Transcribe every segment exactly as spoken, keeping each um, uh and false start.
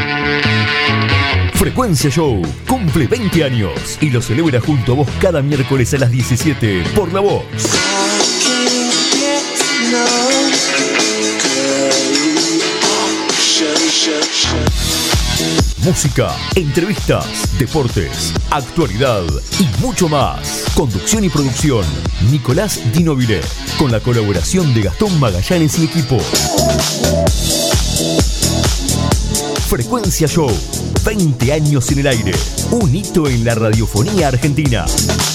Frecuencia Show cumple veinte años y lo celebra junto a vos cada miércoles a las diecisiete por La Vox. Música, entrevistas, deportes, actualidad y mucho más. Conducción y producción, Nicolás Dinovile, con la colaboración de Gastón Magallanes y equipo. Frecuencia Show, veinte años en el aire, un hito en la radiofonía argentina.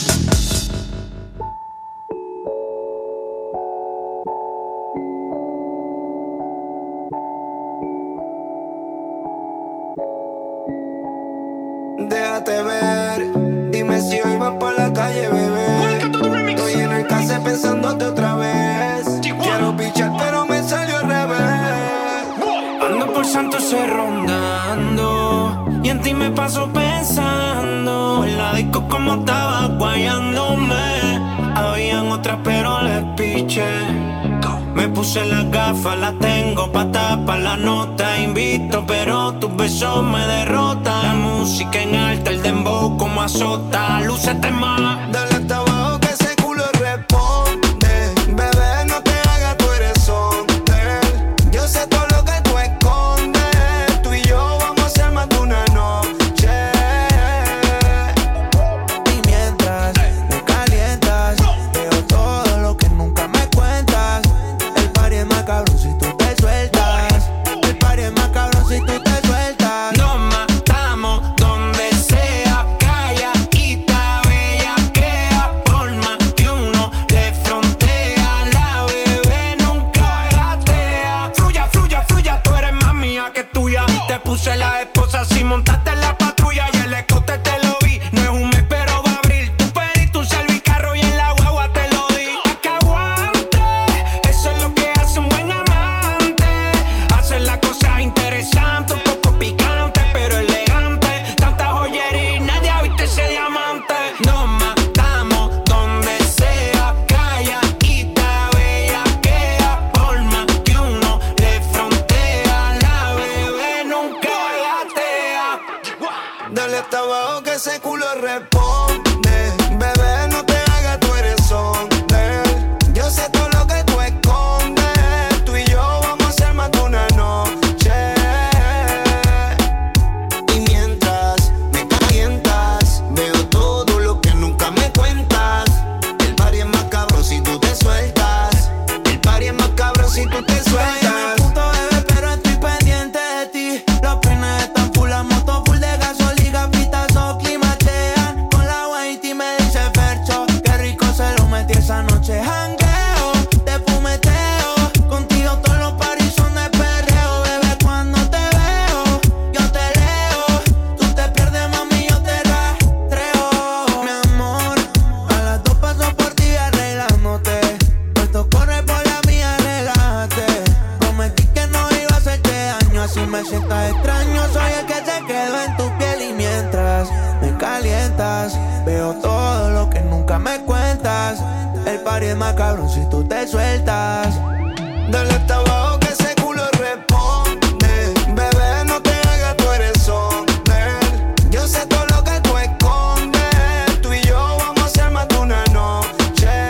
Déjate ver, dime si hoy vas por la calle, bebé. Estoy en el case pensándote otra vez. Quiero pichar pero me salió al revés. Ando por Santurce rondando y en ti me paso pensando. En la disco como estaba guayándome. Habían otras pero les piché. Me puse las gafas, las tengo pa' tapar la nota. Invito pero tus besos me derrotan. La música en alta, el dembow como azota. Lúcete más. Dale hasta abajo que ese culo responde. Bebé, no te hagas, tú eres sonter. Yo sé todo lo que tú escondes. Tú y yo vamos a hacer más de una noche. Y mientras me calientas, veo todo lo que nunca me cuentas. El party es más cabrón si tú te sueltas. El party es más cabrón si tú te sueltas. Nos matamos donde sea, calla, quita, bella, crea. Por más que uno le frontea, la bebé nunca gatea. Fluya, fluya, fluya, tú eres más mía que tuya. Te puse la esposa si montaste en la patrulla. Y el escote te lo vi, no es un mes pero va a abrir. Tu perito, un servicarro y en la guagua te lo di. Pa' que aguante, eso es lo que hace un buen amante. Hacer las cosas interesantes, un poco picante, pero elegante. Tanta joyería y nadie ha visto ese diamante. Nos matamos donde sea, calla, quita, bella, queda. Por más que uno le frontea, la bebé nunca gatea. Dale hasta abajo que ese culo responde. Bebé, no te hagas, tú eres sonter. Yo sé todo lo que tú escondes. Tú y yo vamos a hacer más de una noche. Y mientras me calientas, veo todo lo que nunca me cuentas. El party es más cabrón si tú te sueltas. El party es más cabrón si tú te Bájame sueltas. el punto, bebé, pero estoy pendiente de ti. Los peines están full, la moto full de gasolina, pitazo, climachean. Con la whitey me dice Fercho, qué rico se lo metí esa noche. Jangueo, te fumeteo, contigo todos los paris son de perreo. Bebé, cuando te veo, yo te leo. Tú te pierdes, mami, yo te rastreo. Mi amor, a las dos paso por ti arreglándote. Esto corre por la mía, relájate. Prometí que no iba a hacerte daño, así me sientas extraño. Soy el que se quedó en tu piel y mientras me calientas, veo todo lo que nunca me cuentas. El party es más cabrón si tú te sueltas. Dale hasta abajo que ese culo responde. Bebé, no te hagas, tú eres sonter. Yo sé todo lo que tú escondes. Tú y yo vamos a hacer más de una noche.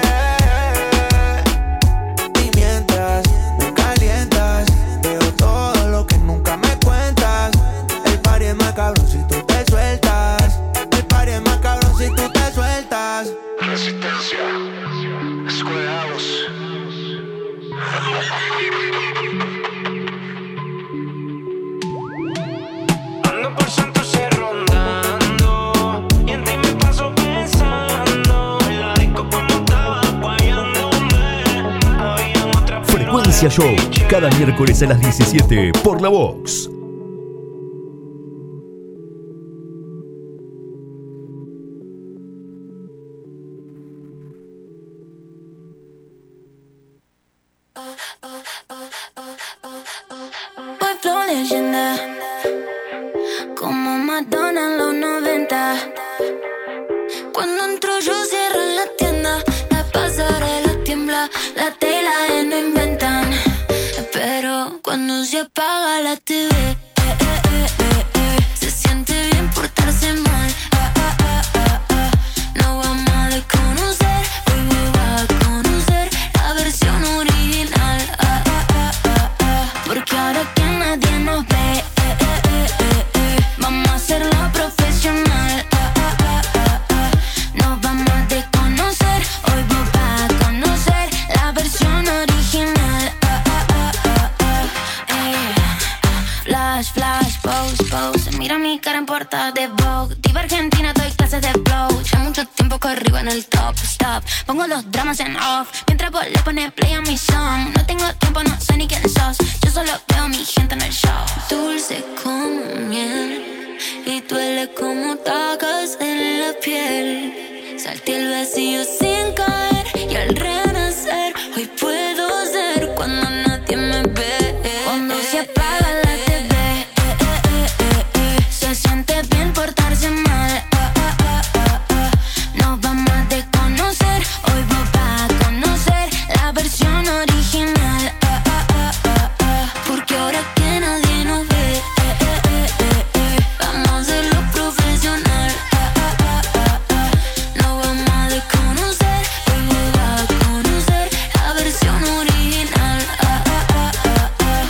Y mientras me calientas, veo todo lo que nunca me cuentas. El party es más cabrón si tú te sueltas. El party es más cabrón si tú te sueltas. Resistencia, escueados. Ando por Santurce rondando y en ti me paso pensando. En la disco como estaba guayándome. Habían otras pero Frecuencia les Show, piché. cada miércoles a las diecisiete por La Vox. Voy flow leyenda, como Madonna en los noventa. Cuando entro yo cierro la tienda, la pasarela tiembla, la tela y no inventan. Pero cuando se apaga la T V, eh, eh, eh, eh. flash, flash, pose, pose. Mira mi cara en portada de Vogue. Diva Argentina, doy clases de flow. Ya mucho tiempo corrigo en el top, stop. Pongo los dramas en off, mientras vos le pones play a mi song. No tengo tiempo, no sé ni quién sos. Yo solo veo a mi gente en el show. Dulce como miel y duele como tacas en la piel. Salté el vacío sin caer y al renacer hoy puedo ser cuando nadie me ve. Cuando se apaga la T V, eh, eh, eh, eh, se siente bien portarse mal. eh, eh, eh, eh. Nos vamos a desconocer, hoy vos vas a conocer la versión original. eh, eh, eh, eh, Porque ahora que nadie nos ve, eh, eh, eh, eh, eh, vamos a hacerlo profesional. eh, eh, eh, eh. Nos vamos a desconocer, hoy vos vas a conocer la versión original. eh, eh, eh, eh, eh.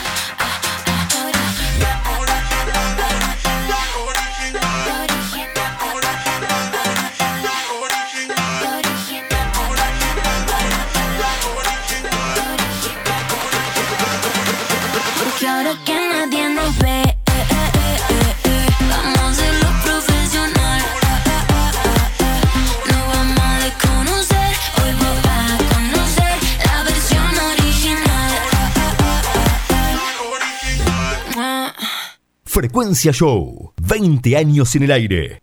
Porque ahora que nadie nos ve, eh, eh, eh, eh, eh, vamos a hacerlo profesional. eh, eh, eh, eh. Nos vamos a desconocer, hoy vos vas a conocer la versión original. eh, eh, eh, eh. Frecuencia Show, veinte años en el aire.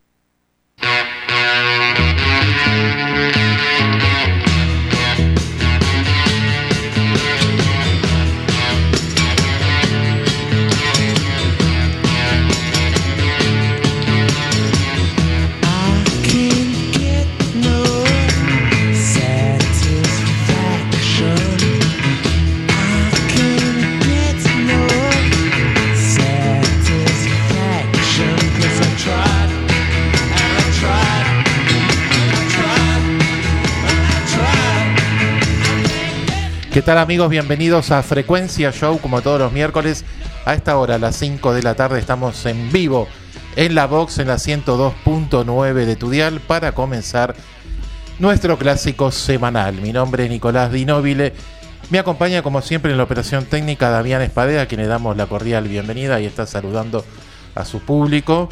¿Qué tal, amigos? Bienvenidos a Frecuencia Show, como todos los miércoles. A esta hora, a las cinco de la tarde, estamos en vivo en la box, en la ciento dos punto nueve de tu dial, para comenzar nuestro clásico semanal. Mi nombre es Nicolás Di Nobile. Me acompaña, como siempre, en la operación técnica Damián Espadea, a quien le damos la cordial bienvenida y está saludando a su público.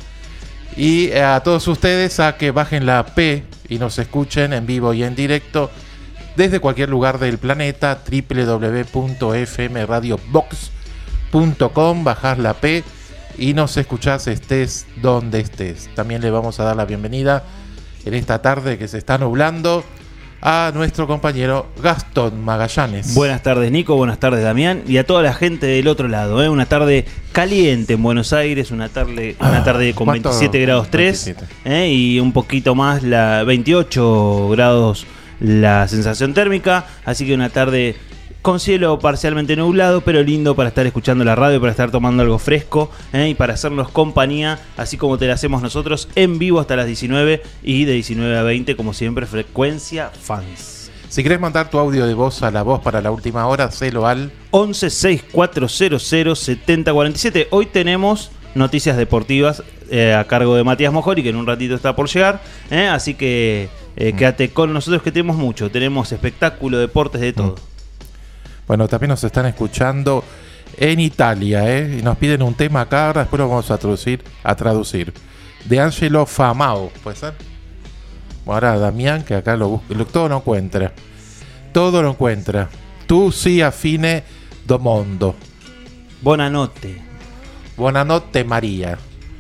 Y a todos ustedes a que bajen la P y nos escuchen en vivo y en directo desde cualquier lugar del planeta, doble u doble u doble u punto f m radio box punto com. Bajás la P y nos escuchás estés donde estés. También le vamos a dar la bienvenida en esta tarde que se está nublando a nuestro compañero Gastón Magallanes. Buenas tardes, Nico, buenas tardes, Damián, y a toda la gente del otro lado, ¿eh? Una tarde caliente en Buenos Aires, una tarde, una tarde con veintisiete grados tres, ¿eh? Y un poquito más, la veintiocho grados la sensación térmica, así que una tarde con cielo parcialmente nublado, pero lindo para estar escuchando la radio, para estar tomando algo fresco, ¿eh? Y para hacernos compañía, así como te la hacemos nosotros, en vivo hasta las diecinueve y de diecinueve a veinte, como siempre, Frecuencia Fans. Si querés mandar tu audio de voz a la voz para la última hora, hacelo al once sesenta y cuatro cero cero setenta cuarenta y siete. Hoy tenemos noticias deportivas eh, a cargo de Matías Mojori, que en un ratito está por llegar, ¿eh? Así que eh, quédate con nosotros, que tenemos mucho. Tenemos espectáculo, deportes, de todo. Bueno, también nos están escuchando en Italia, ¿eh? Y nos piden un tema acá, ahora después lo vamos a traducir, a traducir. De Angelo Famao, ¿puede ser? Bueno, ahora Damián, que acá lo busca, lo, todo lo encuentra. Todo lo encuentra. Tu sia fine do mondo. Buonanotte. Buonanotte, María.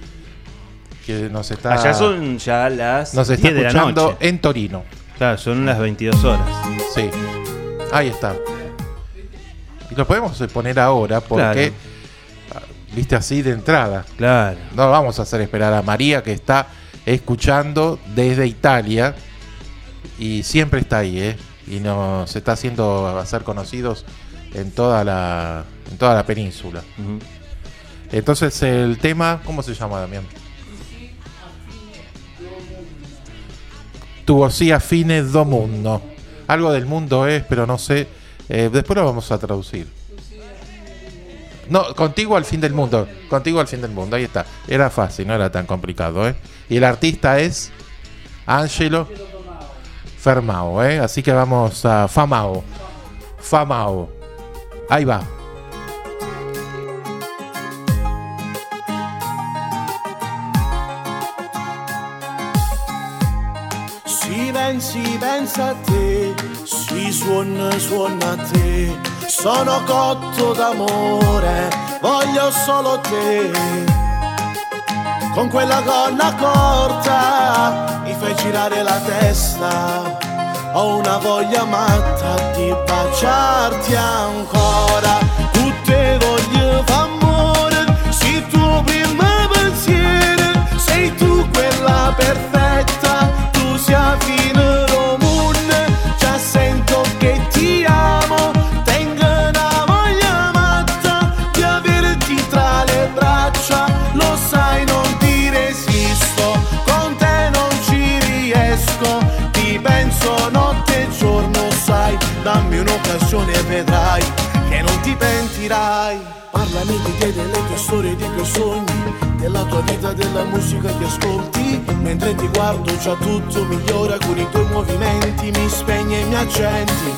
Que nos está... Allá son ya las nos está diez de la escuchando noche. en Torino. Claro, son las veintidós horas. Sí, ahí está. Y lo podemos poner ahora porque, claro, viste, así de entrada. Claro. No vamos a hacer esperar a María, que está escuchando desde Italia y siempre está ahí, ¿eh? Y nos está haciendo hacer conocidos en toda la, en toda la península. Uh-huh. Entonces el tema, ¿cómo se llama, Damián? Tu sia fine do mundo. Algo del mundo es, pero no sé. Eh, después lo vamos a traducir. No, contigo al fin del mundo. Contigo al fin del mundo, ahí está. Era fácil, no era tan complicado, ¿eh? Y el artista es Angelo Famao, ¿eh? Así que vamos a Famao. Famao. Ahí va. pensi, pensa a te, si suona, suona a te, sono cotto d'amore, voglio solo te, con quella gonna corta mi fai girare la testa, ho una voglia matta di baciarti ancora, tutte voglie d'amore, sei tuo primo pensiero, sei tu quella perfetta, tu sia fine romune, già sento che ti amo, tengo una voglia matta di averti tra le braccia, lo sai non ti resisto, con te non ci riesco, ti penso notte e giorno, sai, dammi un'occasione e vedrai che non ti pentirai. Parlami di te, delle tue storie, dei tuoi sogni, della tua vita, della musica che ascolti, mentre ti guardo già tutto migliora, con i tuoi movimenti mi spegni e mi accendi,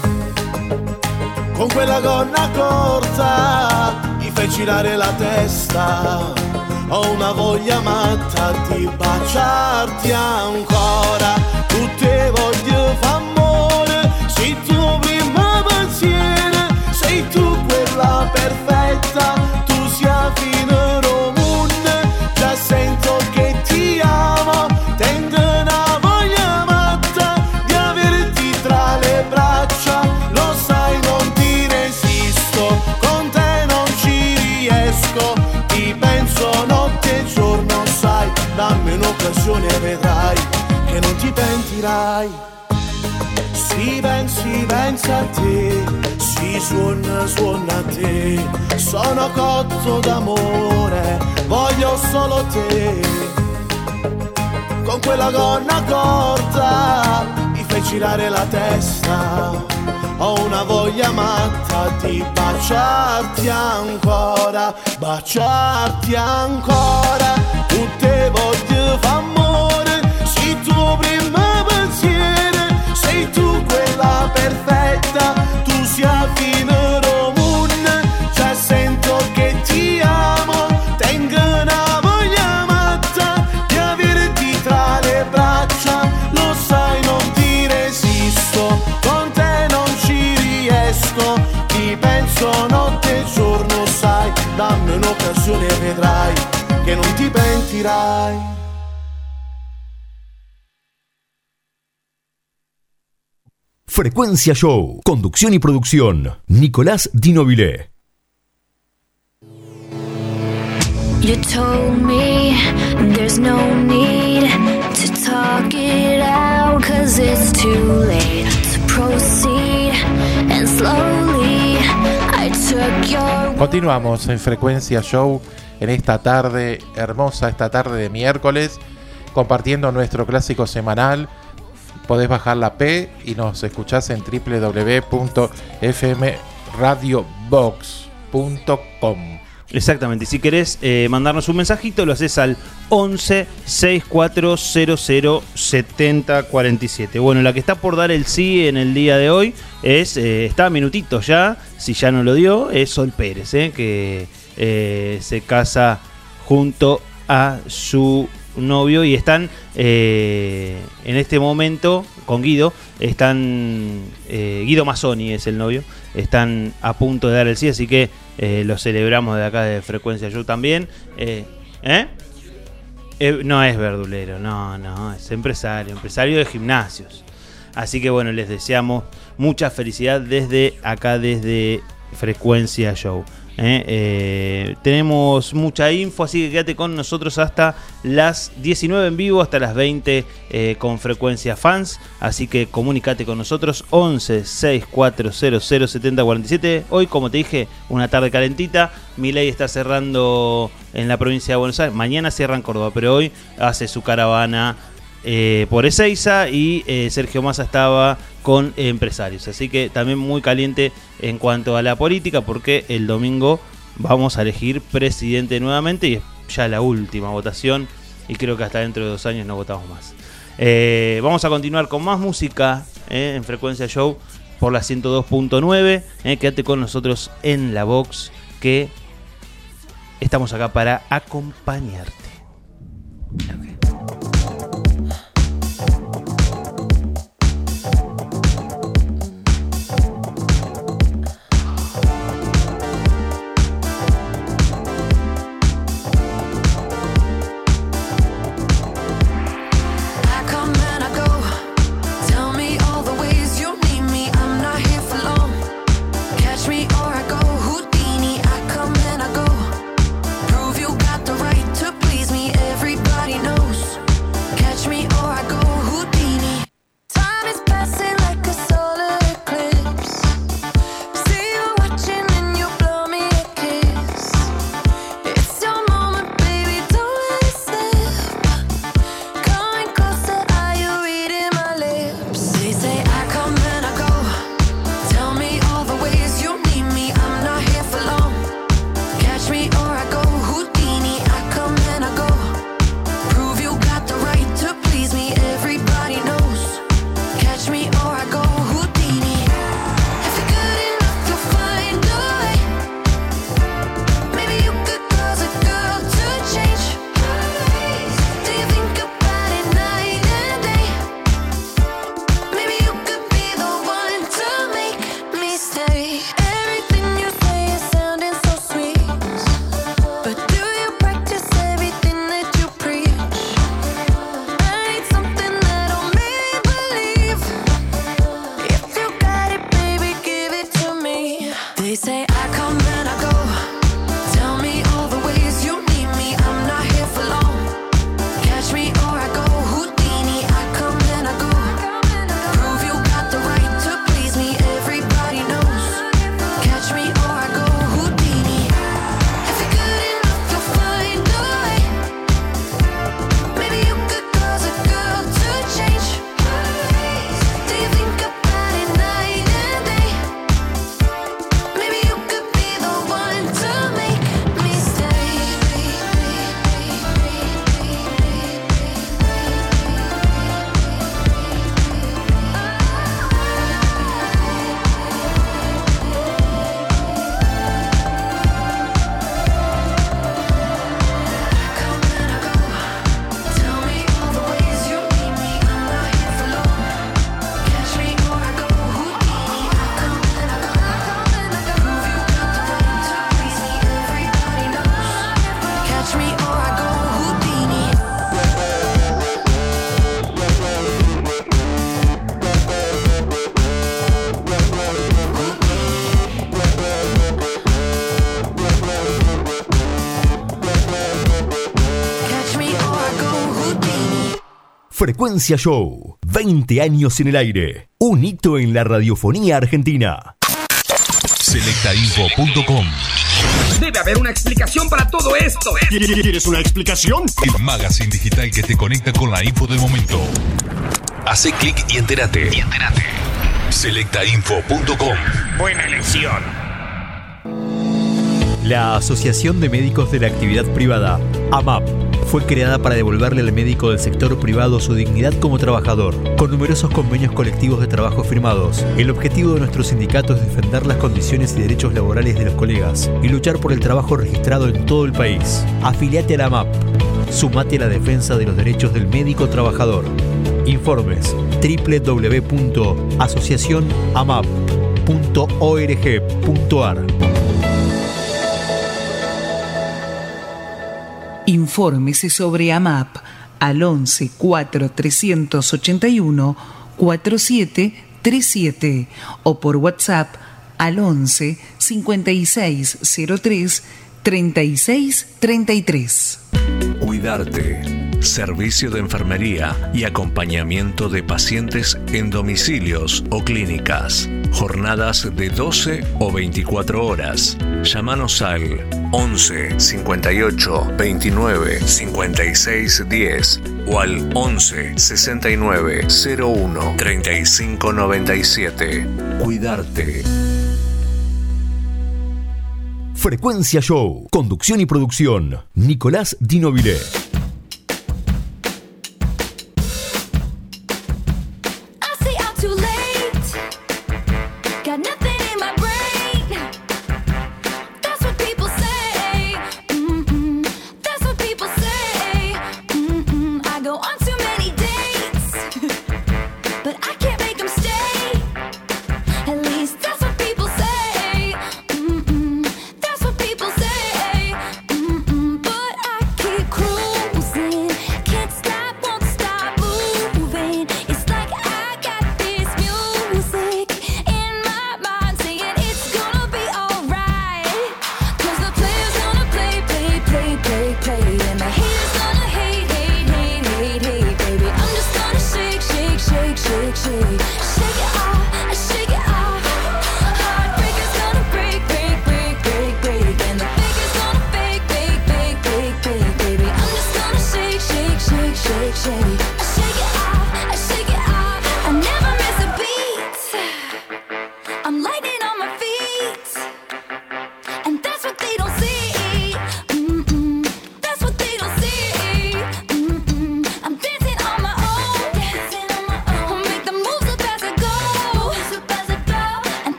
con quella gonna corta mi fai girare la testa, ho una voglia matta di baciarti ancora, tutte voglie d'amore, sei tu prima pensiero, sei tu quella perfetta, tu sia fine romune, già sento che ti amo, tengo una voglia matta di averti tra le braccia, lo sai non ti resisto, con te non ci riesco, ti penso notte e giorno, sai, dammi un'occasione e vedrai che non ti pentirai. Si pensi, pensa a te, si suona, suona a te, sono cotto d'amore, voglio solo te, con quella gonna corta mi fai girare la testa, ho una voglia matta di baciarti ancora, baciarti ancora, tutte voglie d'amore, sei tuo primo pensiero, sei tu quella perfetta, tu sia fine romune, già sento che ti amo, tengo una voglia matta di averti tra le braccia, lo sai non ti resisto, con te non ci riesco, ti penso notte e giorno, sai, dammi un'occasione e vedrai che non ti pentirai. Frecuencia Show, conducción y producción, Nicolás Di Nobile. You told me there's no need to talk it out, 'cause it's too late to proceed, and slowly I took your... Continuamos en Frecuencia Show en esta tarde hermosa, esta tarde de miércoles, compartiendo nuestro clásico semanal. Podés bajar la P y nos escuchás en doble u doble u doble u punto f m radio box punto com. Exactamente, y si querés eh, mandarnos un mensajito, lo haces al once sesenta y cuatro cero cero setenta cuarenta y siete. Bueno, la que está por dar el sí en el día de hoy es, eh, está a minutitos ya, si ya no lo dio, es Sol Pérez, eh, que eh, se casa junto a su novio y están eh, en este momento con Guido, están eh, Guido Mazzoni es el novio, están a punto de dar el sí, así que eh, lo celebramos de acá de Frecuencia Show también. eh, ¿eh? Eh, no es verdulero, no, no, es empresario, empresario de gimnasios, así que bueno, les deseamos mucha felicidad desde acá, desde Frecuencia Show. Eh, eh, tenemos mucha info, así que quédate con nosotros hasta las diecinueve en vivo, hasta las veinte eh, con Frecuencia Fans, así que comunicate con nosotros once sesenta y cuatro cero cero setenta cuarenta y siete. Hoy, como te dije, una tarde calentita. Milei está cerrando en la provincia de Buenos Aires, mañana cierra en Córdoba, pero hoy hace su caravana eh, por Ezeiza y eh, Sergio Massa estaba con empresarios, así que también muy caliente en cuanto a la política, porque el domingo vamos a elegir presidente nuevamente y es ya la última votación y creo que hasta dentro de dos años no votamos más. Eh, vamos a continuar con más música eh, en Frecuencia Show por la ciento dos punto nueve. Eh, quédate con nosotros en la box, que estamos acá para acompañarte. Okay. Frecuencia Show, veinte años en el aire, un hito en la radiofonía argentina. selecta info punto com. Debe haber una explicación para todo esto. ¿Quieres una explicación? El magazine digital que te conecta con la info del momento. Hace clic y entérate. Y entérate. selecta info punto com. Buena elección. La Asociación de Médicos de la Actividad Privada, A M A P, fue creada para devolverle al médico del sector privado su dignidad como trabajador, con numerosos convenios colectivos de trabajo firmados. El objetivo de nuestro sindicato es defender las condiciones y derechos laborales de los colegas y luchar por el trabajo registrado en todo el país. Afiliate a la A M A P. Sumate a la defensa de los derechos del médico trabajador. Informes doble u doble u doble u punto asociación amap punto org punto ar. Infórmese sobre A M A P al once cuatro tres ocho uno cuatro siete tres siete o por WhatsApp al once cincuenta y seis cero tres treinta y seis treinta y tres. Cuidarte. Servicio de enfermería y acompañamiento de pacientes en domicilios o clínicas. Jornadas de doce o veinticuatro horas. Llámanos al once cincuenta y ocho veintinueve cincuenta y seis diez o al once sesenta y nueve cero uno treinta y cinco noventa y siete. Cuidarte. Frecuencia Show, conducción y producción, Nicolás Di Nobile.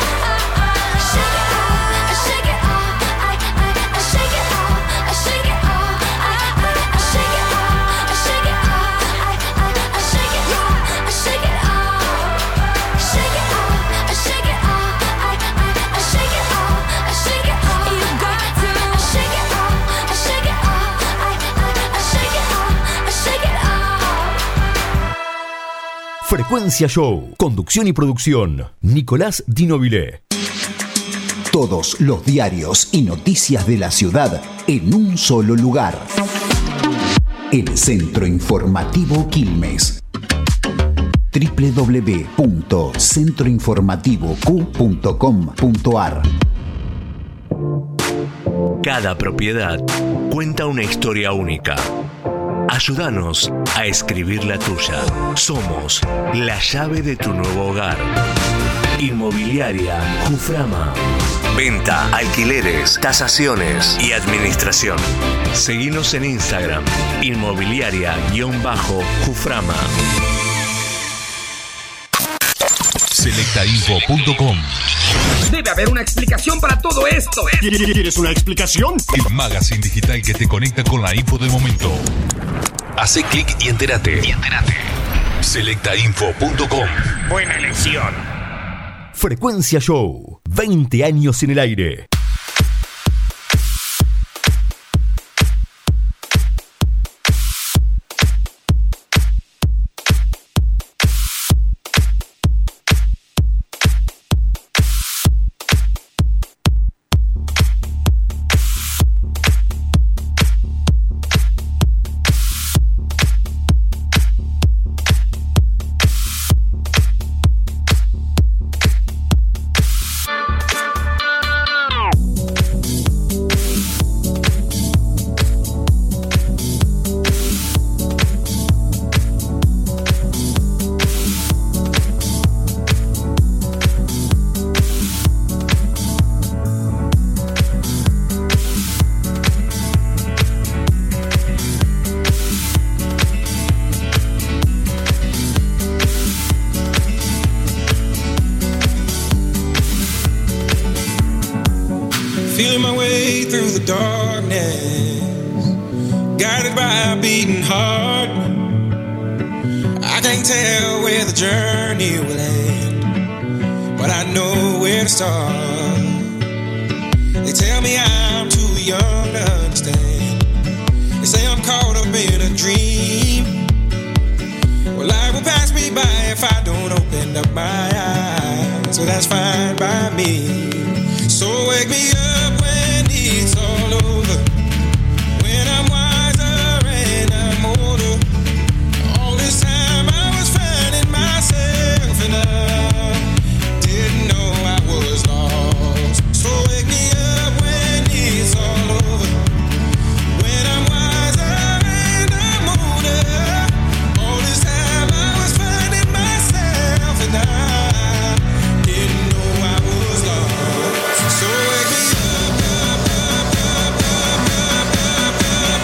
Shake it Frecuencia Show. Conducción y producción. Nicolás Di Nobile. Todos los diarios y noticias de la ciudad en un solo lugar. El Centro Informativo Quilmes. doble u doble u doble u punto centro informativo q punto com punto a r. Cada propiedad cuenta una historia única. Ayúdanos a escribir la tuya. Somos la llave de tu nuevo hogar. Inmobiliaria Juframa. Venta, alquileres, tasaciones y administración. Seguinos en Instagram. Inmobiliaria-Juframa. selecta info punto com. Debe haber una explicación para todo esto. ¿Quieres una explicación? El magazine digital que te conecta con la info del momento. Hace clic y entérate. Y entérate. selecta info punto com. Buena elección. Frecuencia Show. veinte años en el aire. Feeling my way through the darkness, guided by a beating heart. I can't tell where the journey will end, but I know where to start. They tell me I'm too young to understand. They say I'm caught up in a dream. Well, life will pass me by if I don't open up my eyes, so that's fine by me. So wake me up when it's all over, when I'm wiser and I'm older. All this time I was finding myself and I didn't know I was lost. So wake me up when it's all over, when I'm wiser and I'm older. All this time I was finding myself and I didn't know I was lost. So wake me up, up, up, up, up, up, up, up,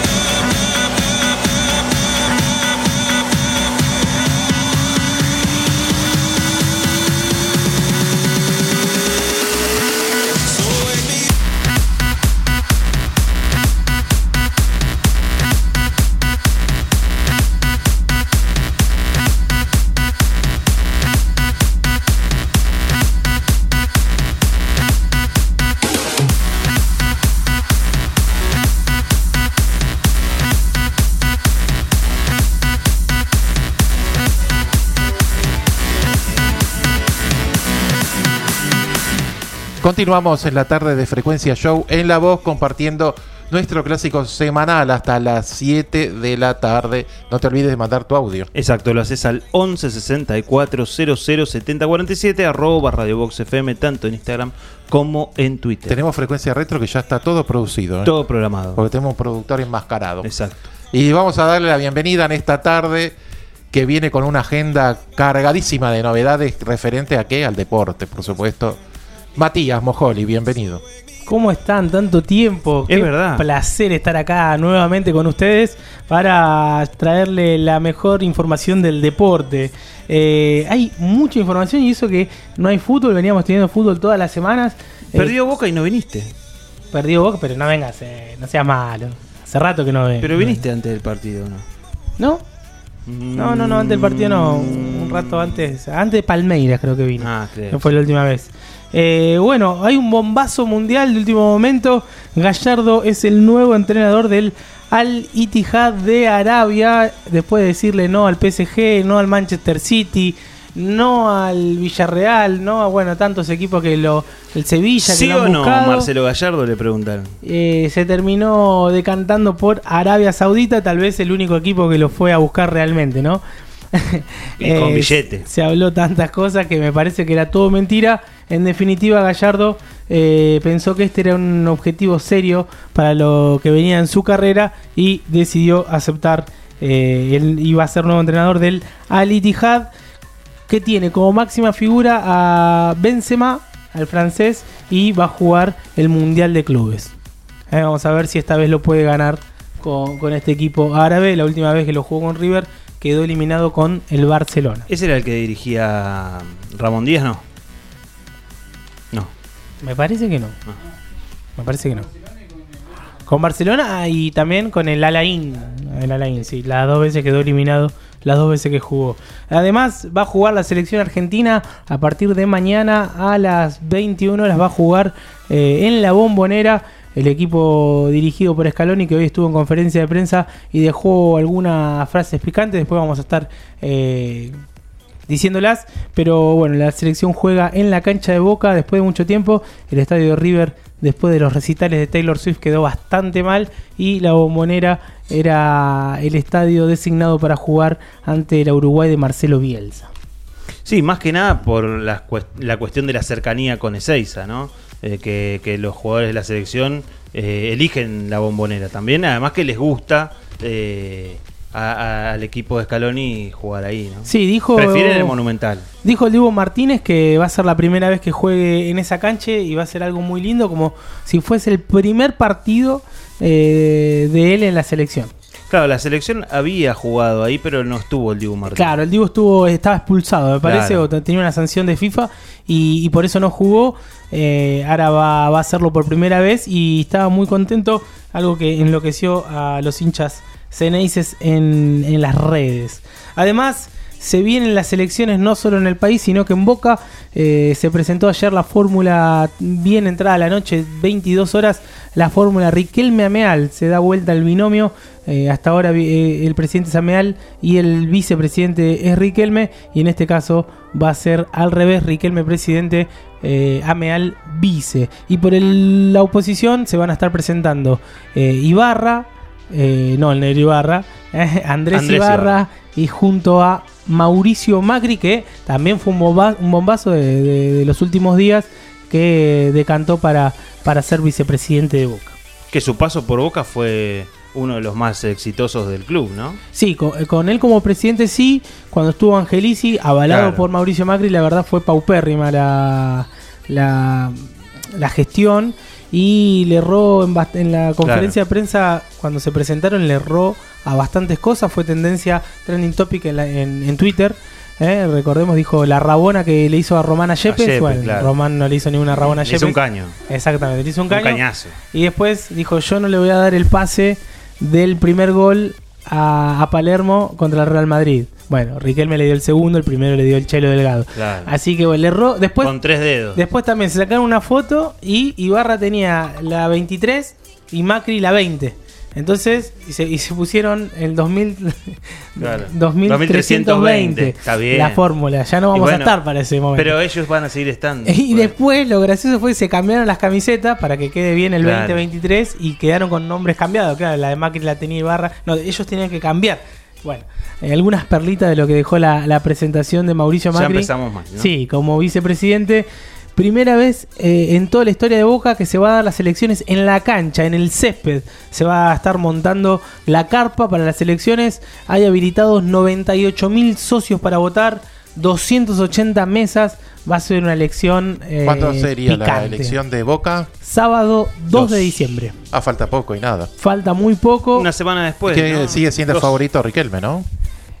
Continuamos en la tarde de Frecuencia Show en La Voz, compartiendo nuestro clásico semanal hasta las siete de la tarde. No te olvides de mandar tu audio. Exacto, lo haces al once sesenta y cuatro cero cero setenta cuarenta y siete, arroba Radio Box F M, tanto en Instagram como en Twitter. Tenemos Frecuencia Retro que ya está todo producido, ¿eh? Todo programado. Porque tenemos un productor enmascarado. Exacto. Y vamos a darle la bienvenida en esta tarde, que viene con una agenda cargadísima de novedades referente a qué, al deporte, por supuesto. Matías Mojoli, bienvenido. ¿Cómo están? Tanto tiempo. Es Qué verdad. placer estar acá nuevamente con ustedes para traerle la mejor información del deporte. Eh, hay mucha información y eso que no hay fútbol, veníamos teniendo fútbol todas las semanas. Perdió eh, Boca y no viniste. Perdió Boca, pero no vengas, eh, no seas malo. Hace rato que no ven. Pero viniste antes del partido, ¿no? ¿No? No, no, no, antes del partido no. Un rato antes. Antes de Palmeiras creo que vino. Ah, claro. No fue la última vez. Eh, bueno, hay un bombazo mundial de último momento. Gallardo es el nuevo entrenador del Al-Ittihad de Arabia. Después de decirle no al P S G, no al Manchester City, no al Villarreal, no a bueno, tantos equipos que lo. El Sevilla, ¿Sí que lo o han no, buscado. Marcelo Gallardo? Le preguntaron. Eh, se terminó decantando por Arabia Saudita, tal vez el único equipo que lo fue a buscar realmente, ¿no? Y con billete. Se habló tantas cosas que me parece que era todo mentira. En definitiva, Gallardo eh, pensó que este era un objetivo serio para lo que venía en su carrera y decidió aceptar. Eh, él iba a ser nuevo entrenador del Al-Ittihad, que tiene como máxima figura a Benzema, al francés, y va a jugar el Mundial de Clubes. Eh, vamos a ver si esta vez lo puede ganar con, con este equipo árabe. La última vez que lo jugó con River quedó eliminado con el Barcelona. ¿Ese era el que dirigía Ramón Díaz, no? No. Me parece que no. no. Me parece que no. Con Barcelona y también con el Al-Ain. El Al-Ain, sí. Las dos veces quedó eliminado. Las dos veces que jugó. Además, va a jugar la selección argentina a partir de mañana a las veintiuna horas. Va a jugar eh, en la Bombonera. El equipo dirigido por Scaloni, que hoy estuvo en conferencia de prensa y dejó algunas frases picantes. Después vamos a estar eh, diciéndolas. Pero bueno, la selección juega en la cancha de Boca después de mucho tiempo. El estadio de River, después de los recitales de Taylor Swift, quedó bastante mal. Y la Bombonera era el estadio designado para jugar ante la Uruguay de Marcelo Bielsa. Sí, más que nada por la, cuest- la cuestión de la cercanía con Ezeiza, ¿no? Eh, que, que los jugadores de la selección eh, eligen la Bombonera también, además que les gusta eh, a, a, al equipo de Scaloni jugar ahí, ¿no? Sí, dijo. Prefieren el Monumental. Dijo el Dibu Martínez que va a ser la primera vez que juegue en esa cancha y va a ser algo muy lindo, como si fuese el primer partido eh, de él en la selección. Claro, la selección había jugado ahí, pero no estuvo el Dibu Martínez. Claro, el Dibu estuvo, estaba expulsado, me parece, Claro. o tenía una sanción de FIFA y, y por eso no jugó. Eh, ahora va, va a hacerlo por primera vez y estaba muy contento, algo que enloqueció a los hinchas ceneices en, en las redes. Además, se vienen las elecciones no solo en el país, sino que en Boca. Eh, se presentó ayer la fórmula, bien entrada la noche, veintidós horas, la fórmula Riquelme Ameal. Se da vuelta el binomio. Eh, hasta ahora eh, el presidente es Ameal y el vicepresidente es Riquelme. Y en este caso va a ser al revés, Riquelme presidente, eh, Ameal vice. Y por el, la oposición se van a estar presentando eh, Ibarra, eh, no el negro Ibarra, eh, Andrés, Andrés Ibarra, Ibarra. y junto a Mauricio Macri, que también fue un, bomba, un bombazo de, de, de los últimos días, que decantó para, para ser vicepresidente de Boca. Que su paso por Boca fue uno de los más exitosos del club, ¿no? Sí, con, con él como presidente sí. Cuando estuvo Angelici, avalado Claro. por Mauricio Macri, la verdad fue paupérrima la, la, la gestión. Y le erró en, bast- en la conferencia de prensa, cuando se presentaron, le erró a bastantes cosas. Fue tendencia, trending topic en, la- en, en Twitter. Eh, recordemos, dijo la rabona que le hizo a Román a Yepes. Yepes, Bueno, claro. Román no le hizo ninguna rabona a Le Yepes. hizo un caño. Exactamente, le hizo un Un caño. cañazo. Y después dijo, yo no le voy a dar el pase del primer gol a, a Palermo contra el Real Madrid. Bueno, Riquelme le dio el segundo, el primero le dio el Chelo Delgado. Claro. Así que bueno, le erró. Después, Con tres dedos. después también se sacaron una foto y Ibarra tenía la veintitrés y Macri la veinte. Entonces, y se, y se pusieron el dos mil, Claro. dos mil trescientos veinte. Está bien. La fórmula. Ya no Y vamos bueno, a estar para ese momento. Pero ellos van a seguir estando. Y después lo gracioso fue que se cambiaron las camisetas para que quede bien el Claro. veinte veintitrés y quedaron con nombres cambiados. Claro, la de Macri la tenía Ibarra. No, ellos tenían que cambiar. Bueno, eh, algunas perlitas de lo que dejó la, la presentación de Mauricio Ya Macri. empezamos mal, ¿no? Sí, como vicepresidente. Primera vez eh, en toda la historia de Boca que se va a dar las elecciones en la cancha, en el césped. Se va a estar montando la carpa para las elecciones. Hay habilitados noventa y ocho mil socios para votar, doscientas ochenta mesas. Va a ser una elección eh, ¿Cuándo sería la picante. elección de Boca? Sábado dos, Dos. de diciembre. Ah, falta poco y nada. Falta muy poco. Una semana después. Que ¿no? sigue siendo Dos. favorito Riquelme, ¿no?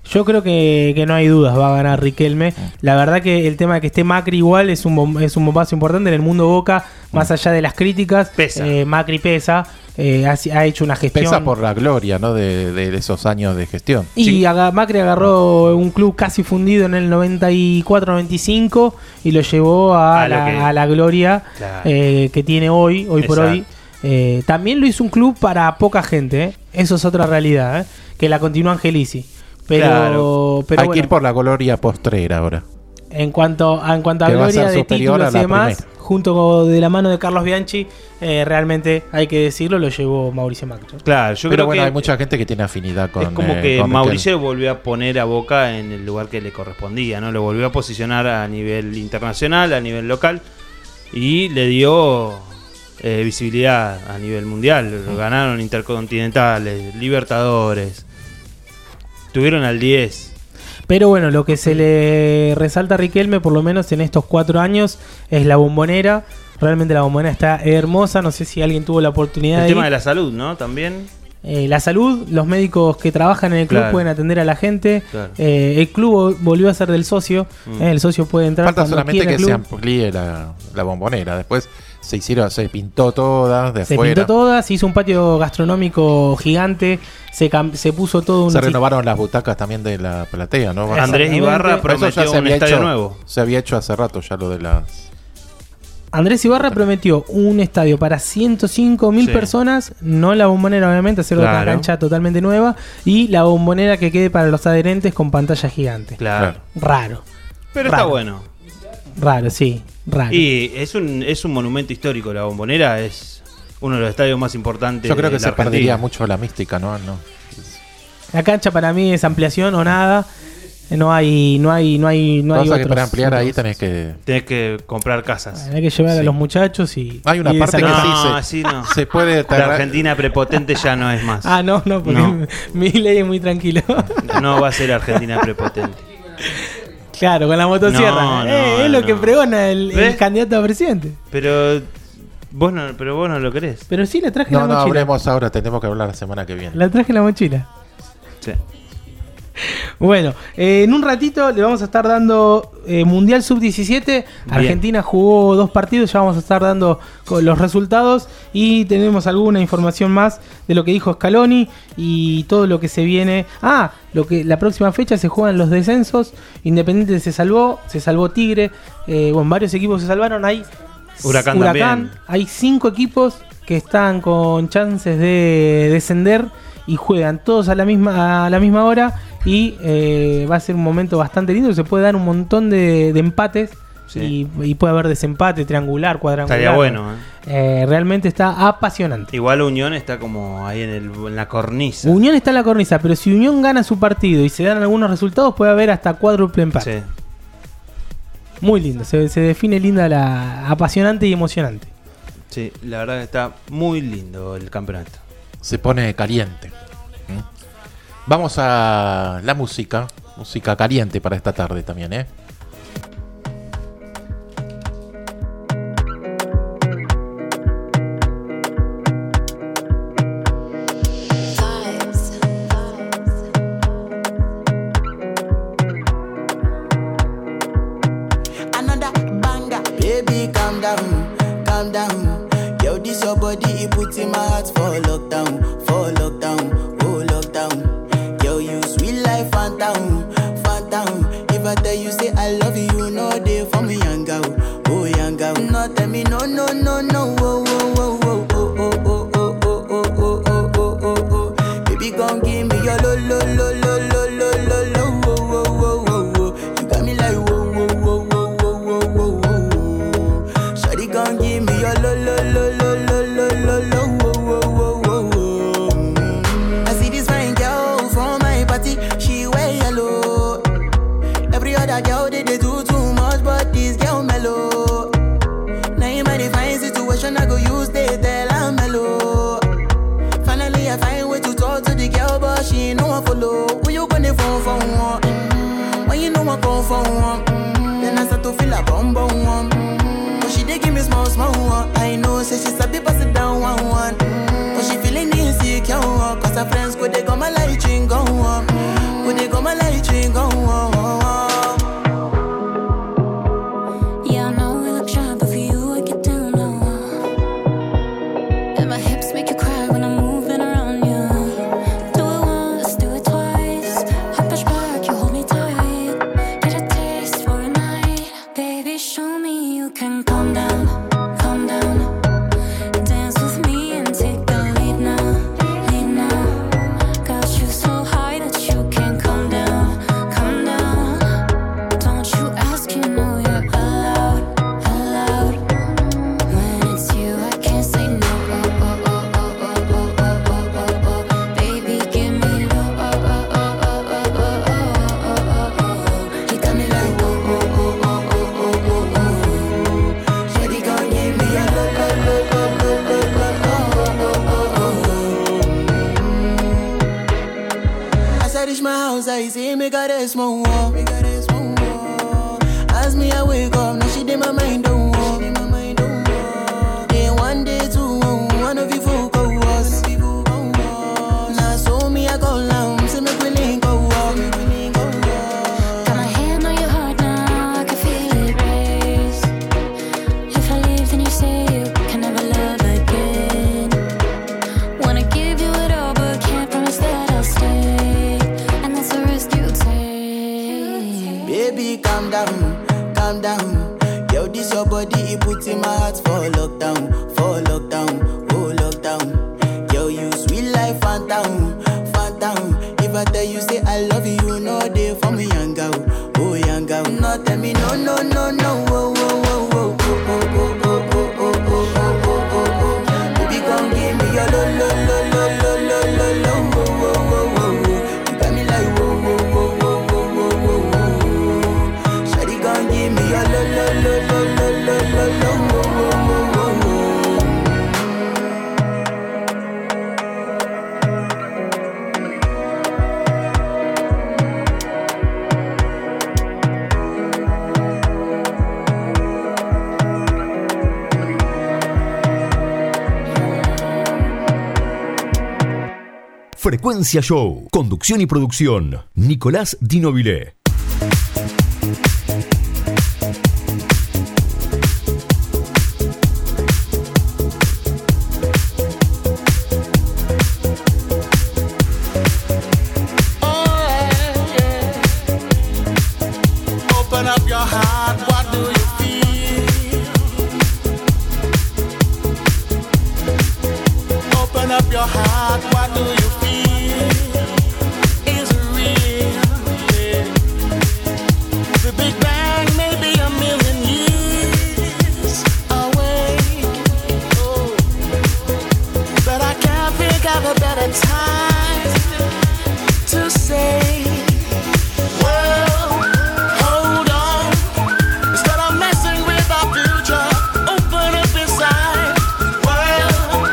Yo creo que, que no hay dudas, va a ganar Riquelme. La verdad que el tema de que esté Macri igual es un, bom- es un bombazo importante en el mundo Boca, más allá de las críticas. Pesa. Eh, Macri pesa, eh, ha, ha hecho una gestión. Pesa por la gloria, ¿no? De, de esos años de gestión. Y Sí. aga- Macri agarró un club casi fundido en el noventa y cuatro noventa y cinco y lo llevó a, A lo la, que- a la gloria Claro. eh, que tiene hoy, hoy por Exacto. hoy. Eh, también lo hizo un club para poca gente, ¿eh? Eso es otra realidad, ¿eh? Que la continúa Angelici. Pero, Claro. pero Hay bueno, que ir por la gloria postrera ahora. en cuanto a, en cuanto a Que va a gloria ser de superior títulos a y la demás, primera. junto con- de la mano de Carlos Bianchi, eh, realmente hay que decirlo, lo llevó Mauricio Macri. Claro, yo Pero creo bueno, que hay mucha gente que tiene afinidad con. es como eh, que con Mauricio volvió a poner a Boca en el lugar que le correspondía, ¿no? Lo volvió a posicionar a nivel internacional, a nivel local y le dio eh, visibilidad a nivel mundial. Ganaron intercontinentales, Libertadores, tuvieron al diez. Pero bueno, lo que se le resalta a Riquelme, por lo menos en estos cuatro años, es la bombonera. Realmente la bombonera está hermosa. No sé si alguien tuvo la oportunidad El de tema ir. de la salud, ¿no? También. Eh, la salud, los médicos que trabajan en el club Claro. pueden atender a la gente. Claro. Eh, el club volvió a ser del socio. Mm. eh, el socio puede entrar Falta cuando solamente quiera que al se club. amplíe la, la bombonera. Después se hicieron, se pintó toda de Se afuera. pintó todas, se hizo un patio gastronómico gigante, se, cam- se puso todo un... Se renovaron las butacas también de la platea, ¿no? Andrés Ibarra Eso ya prometió se un había estadio hecho- nuevo. Se había hecho hace rato ya lo de las. Andrés Ibarra prometió un estadio para ciento cinco mil Sí. personas, no la bombonera obviamente, hacer otra Claro. cancha totalmente nueva, y la bombonera que quede para los adherentes con pantalla gigante. Claro. Raro. Pero Raro. está bueno. Raro, sí, raro. Y es un, es un monumento histórico. La Bombonera es uno de los estadios más importantes. Yo creo de que la se perdería Argentina. mucho la mística, ¿no? no. La cancha para mí es ampliación o nada. No hay, no hay, no hay, no hay Pasa que otros- para ampliar ahí tenés que. Tenés que comprar casas. Hay que llevar a Sí. los muchachos y. Hay una y parte que desarmar. sí No, se, así no. se puede. La Argentina prepotente ya no es más. Ah, no, no, porque No. mi ley es muy tranquilo. No va a ser Argentina prepotente. Claro, con la motosierra. No, no, Eh, es lo no. que pregona el, el ¿Ves? candidato a presidente. Pero vos no, pero vos no lo querés. Pero sí, le traje No, la no, mochila. hablemos ahora, tenemos que hablar la semana que viene. La traje en la mochila. Sí. Bueno, eh, en un ratito le vamos a estar dando eh, Mundial sub diecisiete. Bien. Argentina jugó dos partidos, ya vamos a estar dando con los resultados y tenemos alguna información más de lo que dijo Scaloni y todo lo que se viene. Ah, lo que la próxima fecha se juegan los descensos. Independiente se salvó, se salvó Tigre. Eh, bueno, varios equipos se salvaron. Hay Huracán también. Hay cinco equipos que están con chances de descender y juegan todos a la misma a la misma hora y eh, va a ser un momento bastante lindo. Se puede dar un montón de, de empates Sí. y, y puede haber desempate, triangular, cuadrangular. Estaría bueno, ¿eh? Eh, realmente está apasionante. Igual Unión está como ahí en, el, en la cornisa. Unión está en la cornisa, pero si Unión gana su partido y se dan algunos resultados, puede haber hasta cuádruple empate. Sí. Muy lindo, se, se define linda la apasionante y emocionante. Sí, la verdad que está muy lindo el campeonato. Se pone caliente. ¿Mm? Vamos a la música. Música caliente para esta tarde también, ¿eh? Another banger. Baby, calm down, calm down. Yo, this your body, it puts in my heart for lockdown, for lockdown, oh lockdown. Yo, you sweet life, phantom, phantom. If I tell you, say I love you, no day for me, young girl, oh young girl. No, tell me, no, no, no, no, oh, oh, oh, oh, oh, oh, oh, oh, oh, oh, oh, oh, oh, oh. Baby, gon' give me your lo, lo, lo, lo, lo, lo, lo, lo, oh, oh, oh, oh, oh. You got me like, whoa, whoa, whoa, whoa, whoa, whoa, whoa, whoa. Shawty gon' give me your lo, lo, lo, lo, lo, lo, lo, lo, whoa, whoa, whoa, whoa. Mm. I see this fine girl from my party, she wear yellow. Every other girl they, they do too much, but this girl mellow. Now in my divine situation, I go use they tell I'm mellow. Finally, I find way to talk to the girl, but she ain't no one follow. Who you gonna phone for one? Mm-hmm. When you know I come for one, mm-hmm. Then I start to feel a bum bum one. Mm-hmm. But she dey give me small small one. I know, say she sabi pass it down one one. Mm-hmm. But she feeling insecure, cause her friends go they go my light ring go on. Go they go my light reach my house, I see me got a small wall. Me got a small wall. As me I wake up, now she did my mind don't walk. Then one day two, one of you folk go was. Now so me I go down, see me willing go walk. Got my hand on your heart now, I can feel it race. If I leave, then you say you can never love again. Wanna give you it all, but can't promise that I'll stay. And that's the risk you take. Baby, calm down, calm down. Yo, this your body, it puts in my heart for lockdown, for lockdown, oh lockdown. Yo, you sweet life, phantom, phantom. If I tell you say I love you, no day for me, young girl, oh young girl. No tell me no, no, no, no, oh, oh, oh, oh, oh, oh, oh, oh, oh, oh, oh, oh, oh, oh. Baby, come give me your lo, lo, lo, lo, lo, lo, lo, lo, oh, oh, oh, oh. You got me like whoa, whoa, whoa, whoa, whoa, whoa, whoa, whoa. Shawty, come give me your lo, lo, lo, lo, lo, lo, lo, lo, oh, oh, oh, oh, oh. Frecuencia Show. Conducción y producción. Nicolás Di Nobile. Open up your heart, what do you feel? Open up your heart, what do you feel? Is it real? Yeah. The Big Bang may be a million years away. Oh. But I can't think of a better time to say, well, hold on. Instead of messing with our future, open up inside. Well,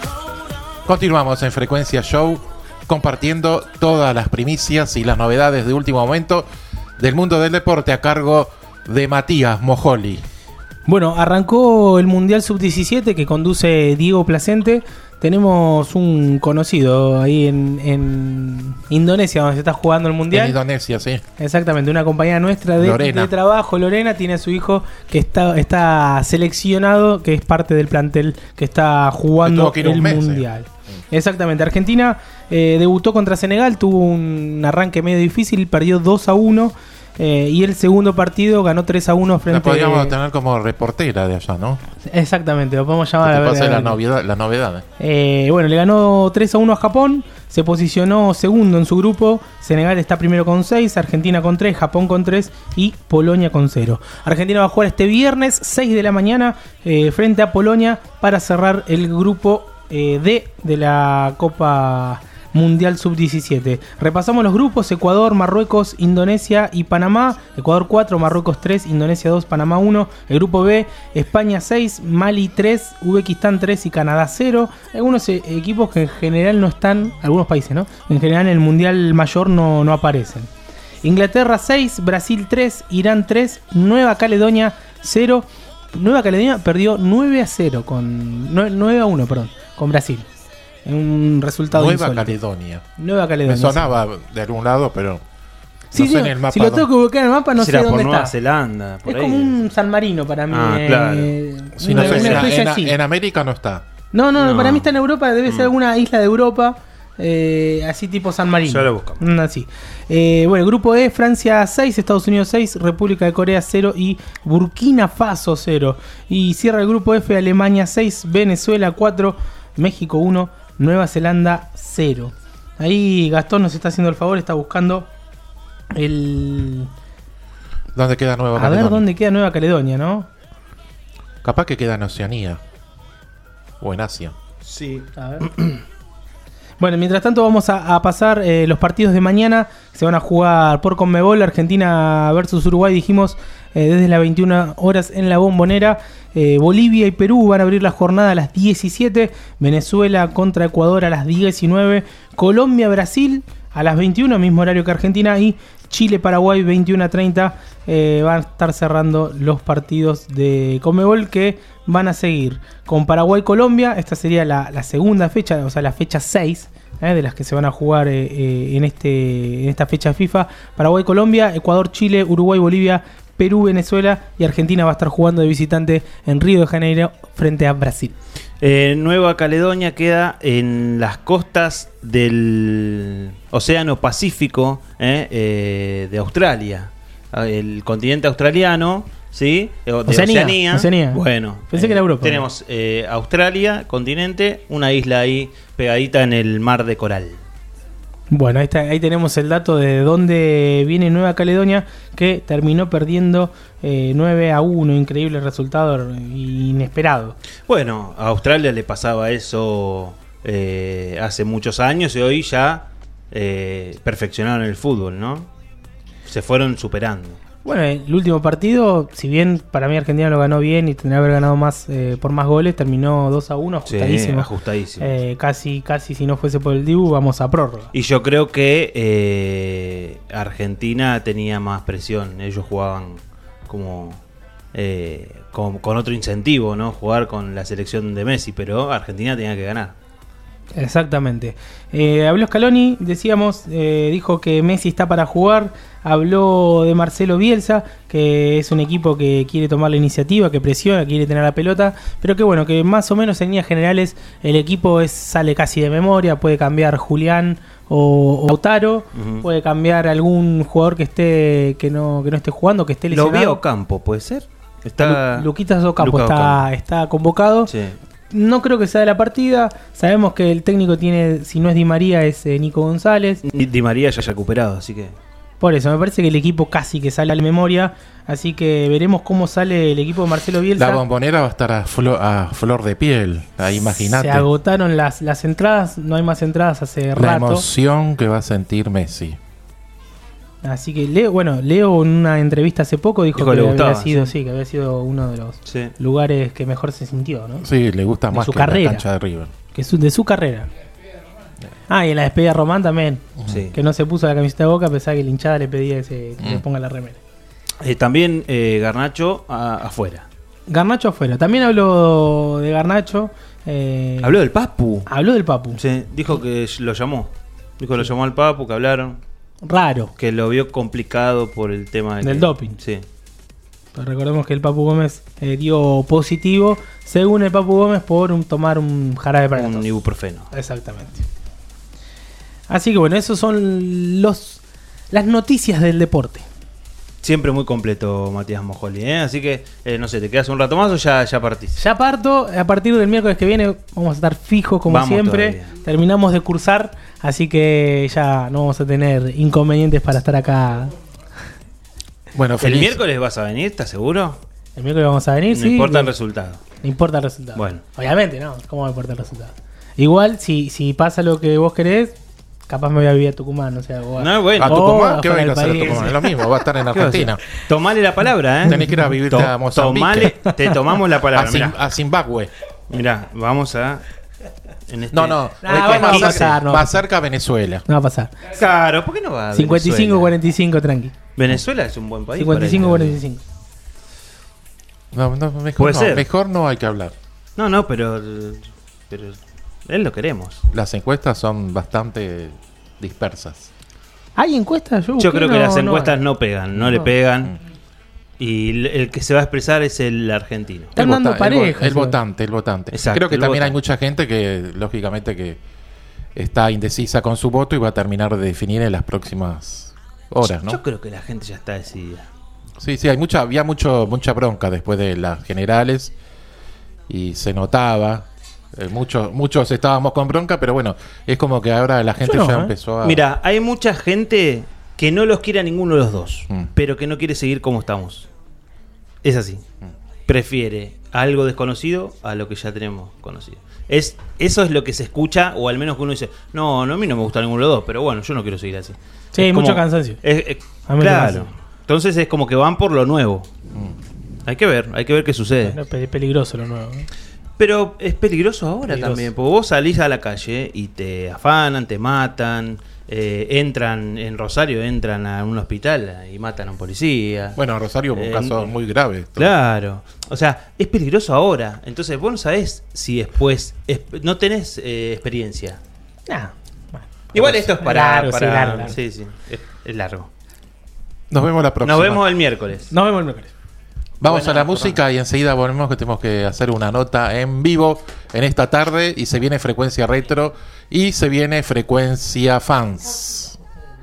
Continuamos en Frecuencia Show compartiendo todas las primicias y las novedades de último momento del mundo del deporte a cargo de Matías Mojoli. Bueno, arrancó el Mundial sub diecisiete que conduce Diego Placente. Tenemos un conocido ahí en, en Indonesia, donde se está jugando el Mundial. En Indonesia, sí. Exactamente, una compañera nuestra de, Lorena. de trabajo, Lorena, tiene a su hijo que está, está seleccionado, que es parte del plantel que está jugando Tuvo que ir un el mes, Mundial. Exactamente, Argentina eh, debutó contra Senegal, tuvo un arranque medio difícil, perdió dos a uno. Eh, y el segundo partido ganó tres a uno frente La podríamos a... tener como reportera de allá, ¿no? Exactamente, lo podemos llamar. Que te a ver, pase a ver. la novedad, la novedad. Eh, bueno, le ganó tres a uno a Japón, se posicionó segundo en su grupo. Senegal está primero con seis, Argentina con tres, Japón con tres y Polonia con cero. Argentina va a jugar este viernes seis de la mañana eh, frente a Polonia para cerrar el grupo eh, D de la Copa Mundial sub diecisiete. Repasamos los grupos: Ecuador, Marruecos, Indonesia y Panamá. Ecuador cuatro, Marruecos tres, Indonesia dos, Panamá uno. El grupo B: España seis, Mali tres, Uzbekistán tres y Canadá cero. Algunos eh, equipos que en general no están, algunos países, ¿no? En general en el Mundial Mayor no, no aparecen. Inglaterra seis, Brasil tres, Irán tres, Nueva Caledonia cero. Nueva Caledonia perdió nueve a cero con nueve a uno, perdón, con Brasil. Un resultado Nueva insólito. Caledonia. Nueva Caledonia. Me sonaba de algún lado, pero sí, no sé sí, en el mapa. si lo tengo que buscar en el mapa no sé dónde por está. Nueva Zelanda, por es ahí. como un San Marino para mí. Ah, eh, claro. Sí, una, no sé, una en, especie en- así. en América no está. No, no, No. para mí está en Europa, debe ser Mm. alguna isla de Europa, eh, así tipo San Marino. Ya lo buscamos. Mm, así. Eh, bueno, el grupo E: Francia seis, Estados Unidos seis, República de Corea cero y Burkina Faso cero. Y cierra el grupo F: Alemania seis, Venezuela cuatro, México uno, Nueva Zelanda cero. Ahí Gastón nos está haciendo el favor, está buscando el... ¿Dónde queda Nueva A Caledonia? ver dónde queda Nueva Caledonia, ¿no? Capaz que queda en Oceanía. O en Asia. Sí, a ver. Bueno, mientras tanto vamos a, a pasar eh, los partidos de mañana. Se van a jugar por Conmebol, Argentina versus Uruguay, dijimos, eh, desde las veintiuna horas en la Bombonera. Eh, Bolivia y Perú van a abrir la jornada a las diecisiete. Venezuela contra Ecuador a las diecinueve. Colombia-Brasil a las veintiuna, mismo horario que Argentina, y Chile-Paraguay veintiuno a treinta. Eh, van a estar cerrando los partidos de Conmebol que van a seguir con Paraguay-Colombia. Esta sería la, la segunda fecha, o sea, la fecha seis. Eh, de las que se van a jugar eh, eh, en este en esta fecha FIFA. Paraguay, Colombia, Ecuador, Chile, Uruguay, Bolivia, Perú, Venezuela, y Argentina va a estar jugando de visitante en Río de Janeiro frente a Brasil. Eh, Nueva Caledonia queda en las costas del Océano Pacífico eh, eh, de Australia, el continente australiano. ¿Sí? De Oceanía, Oceanía. Oceanía. Bueno, pensé eh, que era Europa. Tenemos eh, Australia, continente, una isla ahí pegadita en el mar de coral. Bueno, ahí, está, ahí tenemos el dato de dónde viene Nueva Caledonia, que terminó perdiendo eh, nueve a uno. Increíble resultado, inesperado. Bueno, a Australia le pasaba eso eh, hace muchos años y hoy ya eh, perfeccionaron el fútbol, ¿no? Se fueron superando. Bueno, el último partido, si bien para mí Argentina lo ganó bien y tendría que haber ganado más eh, por más goles, terminó dos a uno, ajustadísimo. Sí, ajustadísimo. Eh, casi, casi si no fuese por el Dibu, vamos a prórroga. Y yo creo que eh, Argentina tenía más presión. Ellos jugaban como eh, con, con otro incentivo, ¿no? Jugar con la selección de Messi, pero Argentina tenía que ganar. Exactamente. Eh, habló Scaloni, decíamos, eh, dijo que Messi está para jugar. Habló de Marcelo Bielsa, que es un equipo que quiere tomar la iniciativa, que presiona, quiere tener la pelota, pero que bueno, que más o menos en líneas generales el equipo es, sale casi de memoria. Puede cambiar Julián o, o Lautaro, uh-huh. Puede cambiar algún jugador que esté que no que no esté jugando, que esté lesionado. Lo vio Ocampo, puede ser. Está Lu- Luquitas Ocampo Luca está, Ocampo. está convocado. Sí. No creo que sea de la partida. Sabemos que el técnico tiene, si no es Di María, es eh, Nico González. Di María ya se ha recuperado, así que... Por eso, me parece que el equipo casi que sale a la memoria. Así que veremos cómo sale el equipo de Marcelo Bielsa. La bombonera va a estar a, flo- a flor de piel. Ahí, imagínate. Se agotaron las, las entradas. No hay más entradas hace la rato. La emoción que va a sentir Messi. Así que Leo, bueno, Leo en una entrevista hace poco dijo, dijo que, que gustaba, había sido, sí. sí, que había sido uno de los sí. lugares que mejor se sintió, ¿no? Sí, le gusta de más su que carrera, la cancha de River. Que su, de su carrera. Ah, y en la despedida Román también, sí. Que no se puso la camiseta de Boca a pesar que la hinchada le pedía que, se, que mm. le ponga la remera. Eh, también eh, Garnacho a, afuera. Garnacho afuera. También habló de Garnacho. Eh, habló del Papu. Habló del Papu. Sí, dijo que lo llamó. Dijo que lo llamó al Papu, que hablaron. Raro. Que lo vio complicado por el tema de del que, doping. Sí. Pues recordemos que el Papu Gómez eh, dio positivo, según el Papu Gómez, por un, tomar un jarabe para un ibuprofeno. Exactamente. Así que bueno, esos son los las noticias del deporte. Siempre muy completo, Matías Mojoli, ¿eh? Así que, eh, no sé, ¿te quedas un rato más o ya, ya partís? Ya parto, a partir del miércoles que viene vamos a estar fijos como vamos siempre. Todavía. Terminamos de cursar, así que ya no vamos a tener inconvenientes para estar acá. Bueno, feliz. ¿El miércoles vas a venir? ¿Estás seguro? El miércoles vamos a venir, no sí. No importa no, el resultado. No importa el resultado. Bueno. Obviamente, ¿no? ¿Cómo va a importar el resultado? Igual, si, si pasa lo que vos querés, capaz me voy a vivir a Tucumán, o sea, o a, no, bueno. ¿A Tucumán? ¿Qué va a ir a hacer a Tucumán? Es lo mismo, va a estar en Argentina. Tomale la palabra, ¿eh? Tenés que ir a vivir a Mozambique. Tomale, te tomamos la palabra. A, Zim, a Zimbabue. Mirá, vamos a... En este... No, no, nah, bueno, va a pasar. No. Va cerca a Venezuela. No va a pasar. Claro, ¿por qué no va a cincuenta y cinco cuarenta y cinco, tranqui. Venezuela es un buen país. cincuenta y cinco cuarenta y cinco. No, no, mejor Puede no, ser. Mejor no hay que hablar. No, no, pero... Pero él lo queremos. Las encuestas son bastante dispersas. ¿Hay encuestas? Yo, Yo creo no, que las encuestas no, no pegan, no, no le pegan. Mm. Y el que se va a expresar es el argentino. Están dando parejas. El, el votante, el votante. Exacto, creo que también votante. hay mucha gente que, lógicamente, que está indecisa con su voto y va a terminar de definir en las próximas horas, ¿no? Yo creo que la gente ya está decidida. Sí, sí, hay mucha, había mucho, mucha bronca después de las generales y se notaba. Eh, muchos, muchos estábamos con bronca, pero bueno, es como que ahora la gente no, ya ¿eh? empezó a... Mira, hay mucha gente que no los quiere a ninguno de los dos, mm. pero que no quiere seguir como estamos. Es así. Mm. Prefiere algo desconocido a lo que ya tenemos conocido. Es, eso es lo que se escucha, o al menos que uno dice, no, no, a mí no me gusta ninguno de los dos, pero bueno, yo no quiero seguir así. Sí, hay mucho cansancio. Es, es, claro. Entonces es como que van por lo nuevo. Mm. Hay que ver, hay que ver qué sucede. Es peligroso lo nuevo, ¿eh? Pero es peligroso ahora peligroso. también, porque vos salís a la calle y te afanan, te matan, eh, entran en Rosario, entran a un hospital y matan a un policía. Bueno, Rosario fue un Eh, caso muy grave. Claro. O sea, es peligroso ahora. Entonces vos no sabés si después es- no tenés eh, experiencia. Nah. Igual esto es para... Largo, sí, para- largo, largo. sí, sí, es, es largo. Nos vemos la próxima. Nos vemos el miércoles. Nos vemos el miércoles. Vamos Buena, a la música y enseguida volvemos, que tenemos que hacer una nota en vivo en esta tarde y se viene Frecuencia Retro y se viene Frecuencia Fans.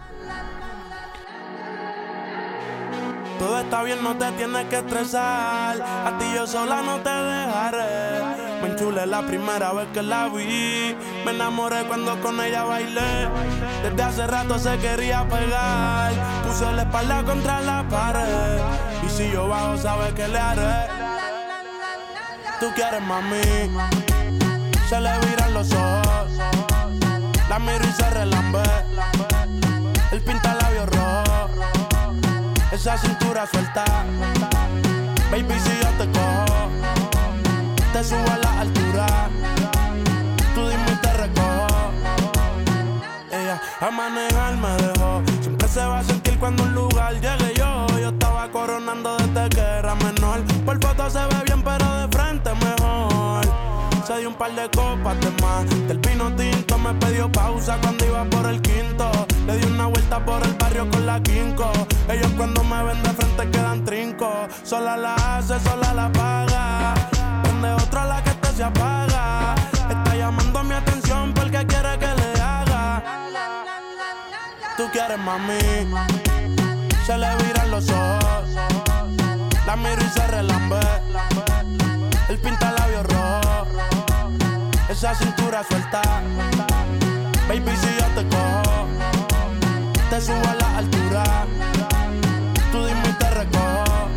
Todo está bien, no te tienes que estresar. A ti yo sola no te dejaré. Me enchulé la primera vez que la vi. Me enamoré cuando con ella bailé. Desde hace rato se quería pegar. Puse la espalda contra la pared. Y si yo bajo, sabes que le haré. Tú quieres, mami. Se le viran los ojos. La miro y se relambe. El pinta labios rojo. Esa cintura suelta. Baby, si yo te cojo, te subo a la altura. Tú dime y te recojo. Ella a manejar me dejó. Siempre se va a sentir cuando un lugar llegue yo. Yo estaba coronando desde que era menor. Por foto se ve bien, pero de frente mejor. Se dio un par de copas de más. Del vino tinto me pidió pausa cuando iba por el quinto. Le di una vuelta por el barrio con la quinco. Ellos cuando me ven de frente quedan trinco. Sola la hace, sola la paga. Prende otra la que este se apaga. Está llamando mi atención porque quiere que le haga. Tú quieres, mami. Se le viran los ojos. La miro y se relambe. El pinta labios rojo. Esa cintura suelta. Baby, si yo te cojo, te subo a la altura. Tú dime y te recojo.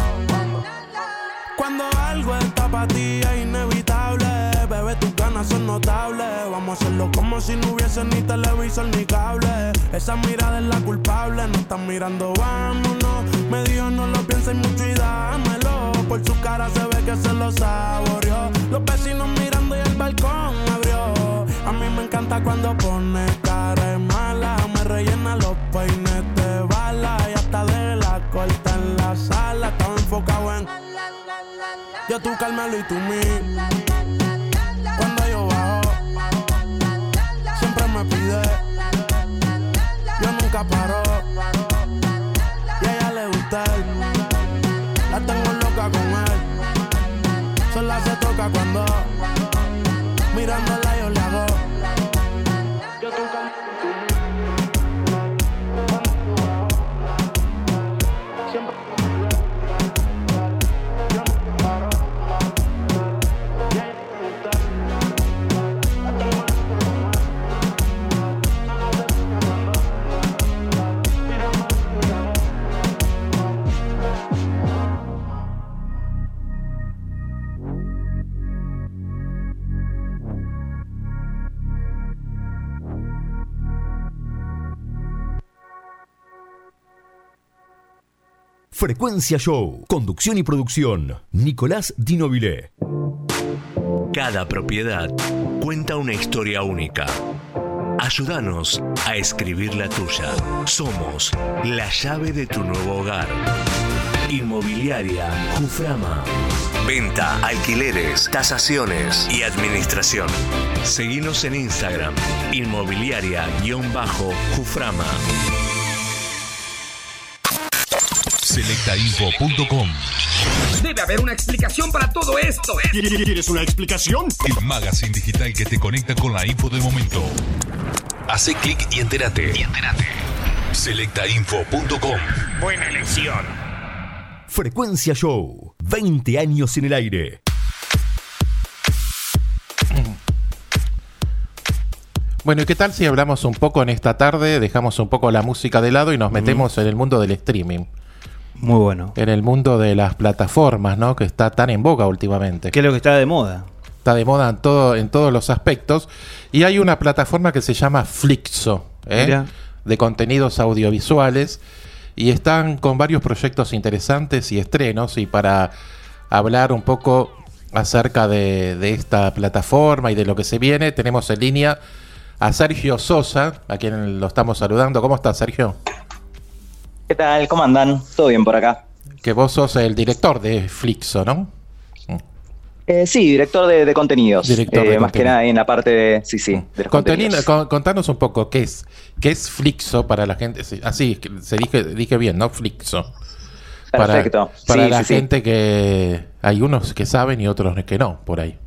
Cuando algo está para ti es inevitable. Bebé, tus ganas son notables. Vamos a hacerlo como si no hubiese ni televisor ni cable. Esa mirada es la culpable. No están mirando, vámonos. Me dijo no lo pienses mucho y dámelo. Por su cara se ve que se lo saboreó. Los vecinos mirando y el balcón abrió. A mí me encanta cuando pone cara de mala. Me rellena los peines de bala. Y hasta de la corta en la sala. Estaba enfocado en yo, tú, Carmelo y tú, mí. Cuando yo bajo, siempre me pide. Yo nunca paro. Y a ella le gusta él. La tengo loca con él. Sola se toca cuando mirándola yo le hago. Yo, tú, Carmelo y tú, mí. Siempre me pide. Yo nunca paro. Y a ella le gusta él. La tengo loca con él. Sola se toca cuando mirándola yo le hago. Frecuencia Show. Conducción y producción. Nicolás Dinovilé. Cada propiedad cuenta una historia única. Ayúdanos a escribir la tuya. Somos la llave de tu nuevo hogar. Inmobiliaria Juframa. Venta, alquileres, tasaciones y administración. Seguinos en Instagram. Inmobiliaria-Juframa. selecta info punto com. Debe haber una explicación para todo esto. ¿Quieres una explicación? El magazine digital que te conecta con la info del momento. Hace clic y entérate. Y entérate. selecta info punto com. Buena elección. Frecuencia Show. veinte años en el aire. Bueno, ¿y qué tal si hablamos un poco en esta tarde, dejamos un poco la música de lado y nos metemos en el mundo del streaming? Muy bueno. En el mundo de las plataformas, ¿no? Que está tan en boga últimamente. ¿Qué es lo que está de moda? Está de moda en, todo, en todos los aspectos. Y hay una plataforma que se llama Flixo, ¿eh? Mira. De contenidos audiovisuales. Y están con varios proyectos interesantes y estrenos. Y para hablar un poco acerca de, de esta plataforma y de lo que se viene, tenemos en línea a Sergio Sosa, a quien lo estamos saludando. ¿Cómo estás, Sergio? ¿Qué tal? ¿Cómo andan? ¿Todo bien por acá? Que vos sos el director de Flixo, ¿no? Eh, sí, director de, de contenidos. Director de eh, más contenido. que nada en la parte de... Sí, sí, de los Contenido, contenidos. con- contanos un poco qué es qué es Flixo para la gente. Sí, así que se dije dije bien, ¿no? Flixo. Para, Perfecto. para Sí, la sí, sí. gente que hay unos que saben y otros que no, por ahí.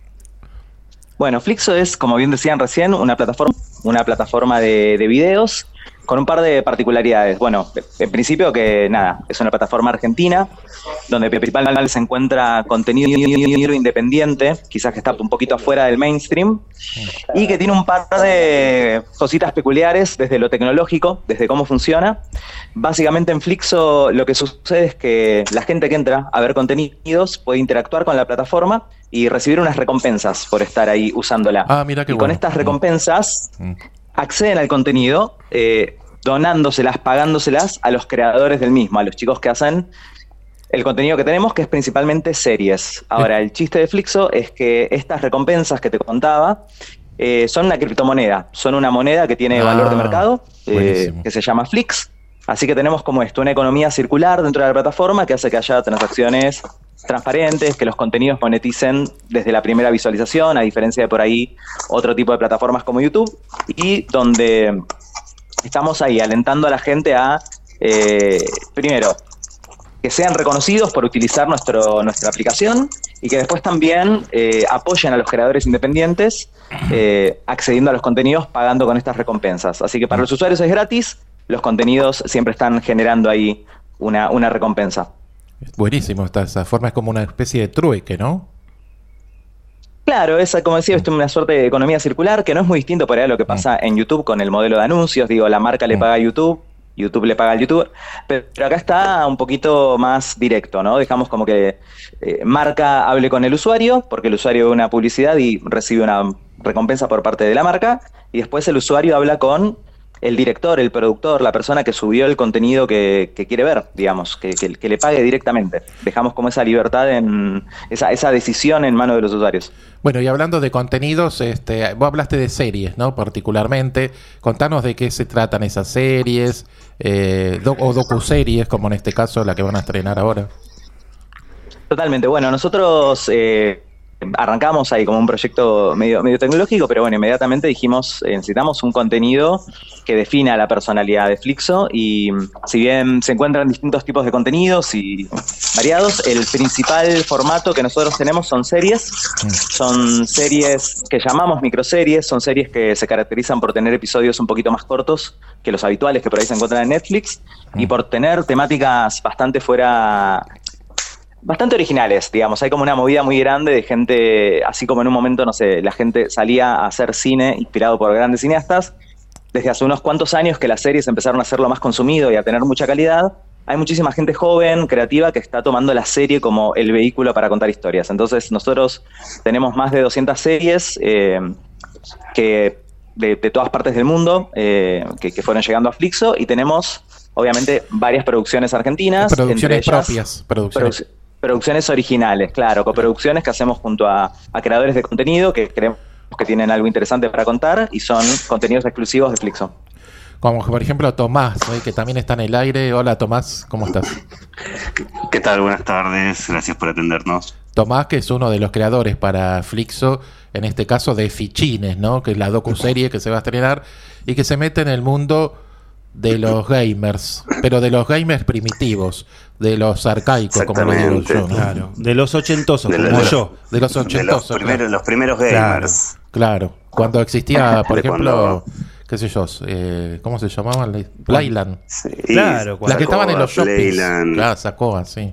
Bueno, Flixo es, como bien decían recién, una plataforma, una plataforma de, de videos con un par de particularidades. Bueno, en principio que nada, es una plataforma argentina donde principalmente se encuentra contenido independiente, quizás que está un poquito afuera del mainstream, y que tiene un par de cositas peculiares desde lo tecnológico, desde cómo funciona. Básicamente en Flixo lo que sucede es que la gente que entra a ver contenidos puede interactuar con la plataforma y recibir unas recompensas por estar ahí usándola. Ah, mira qué y con bueno. estas recompensas Mm. acceden al contenido eh, donándoselas, pagándoselas a los creadores del mismo, a los chicos que hacen el contenido que tenemos, que es principalmente series. Ahora, el chiste de Flixo es que estas recompensas que te contaba eh, son una criptomoneda, son una moneda que tiene Ah, valor de mercado, eh, buenísimo. que se llama Flix. Así que tenemos como esto, una economía circular dentro de la plataforma que hace que haya transacciones transparentes, que los contenidos moneticen desde la primera visualización, a diferencia de por ahí otro tipo de plataformas como YouTube, y donde estamos ahí alentando a la gente a, eh, primero, que sean reconocidos por utilizar nuestro, nuestra aplicación y que después también eh, apoyen a los creadores independientes eh, accediendo a los contenidos pagando con estas recompensas. Así que para los usuarios es gratis, los contenidos siempre están generando ahí una, una recompensa. Buenísimo, esta, esa forma es como una especie de trueque, ¿no? Claro, esa, como decía, es una suerte de economía circular que no es muy distinto por ahí a lo que pasa en YouTube con el modelo de anuncios. Digo, la marca le paga a YouTube, YouTube le paga al youtuber, pero, pero acá está un poquito más directo, ¿no? Dejamos como que eh, marca hable con el usuario, porque el usuario ve una publicidad y recibe una recompensa por parte de la marca, y después el usuario habla con el director, el productor, la persona que subió el contenido que, que quiere ver, digamos, que, que, que le pague directamente. Dejamos como esa libertad, en esa, esa decisión en manos de los usuarios. Bueno, y hablando de contenidos, este, vos hablaste de series, ¿no? Particularmente, contanos de qué se tratan esas series, eh, do- o docuseries, como en este caso la que van a estrenar ahora. Totalmente. Bueno, nosotros eh, arrancamos ahí como un proyecto medio, medio tecnológico, pero bueno, inmediatamente dijimos, eh, necesitamos un contenido que defina la personalidad de Flixo, y si bien se encuentran distintos tipos de contenidos y variados, el principal formato que nosotros tenemos son series. Son series que llamamos microseries, son series que se caracterizan por tener episodios un poquito más cortos que los habituales que por ahí se encuentran en Netflix, y por tener temáticas bastante fuera... bastante originales, digamos. Hay como una movida muy grande de gente, así como en un momento, no sé, la gente salía a hacer cine inspirado por grandes cineastas. Desde hace unos cuantos años que las series empezaron a ser lo más consumido y a tener mucha calidad, hay muchísima gente joven, creativa, que está tomando la serie como el vehículo para contar historias. Entonces nosotros tenemos más de doscientas series eh, que de, de todas partes del mundo eh, que, que fueron llegando a Flixo, y tenemos obviamente varias producciones argentinas. Producciones entre ellas, propias, producciones. produ- producciones originales, claro, coproducciones que hacemos junto a, a creadores de contenido que creemos que tienen algo interesante para contar, y son contenidos exclusivos de Flixo. Como por ejemplo Tomás, ¿eh? Que también está en el aire. Hola Tomás, ¿cómo estás? ¿Qué tal? Buenas tardes, gracias por atendernos. Tomás, que es uno de los creadores para Flixo, en este caso de Fichines, ¿no? Que es la docuserie que se va a estrenar y que se mete en el mundo de los gamers, pero de los gamers primitivos, de los arcaicos, como lo digo yo, ¿no? Claro. De los ochentosos, De como los- yo. De los De los ochentosos. primeros, claro. los primeros gamers. Claro, cuando existía, por De ejemplo, cuando- qué sé yo, eh, ¿cómo se llamaban? Playland. Sí, Claro, Las que estaban en los Sacoa, shoppings. Playland. Claro, Sacoa, sí.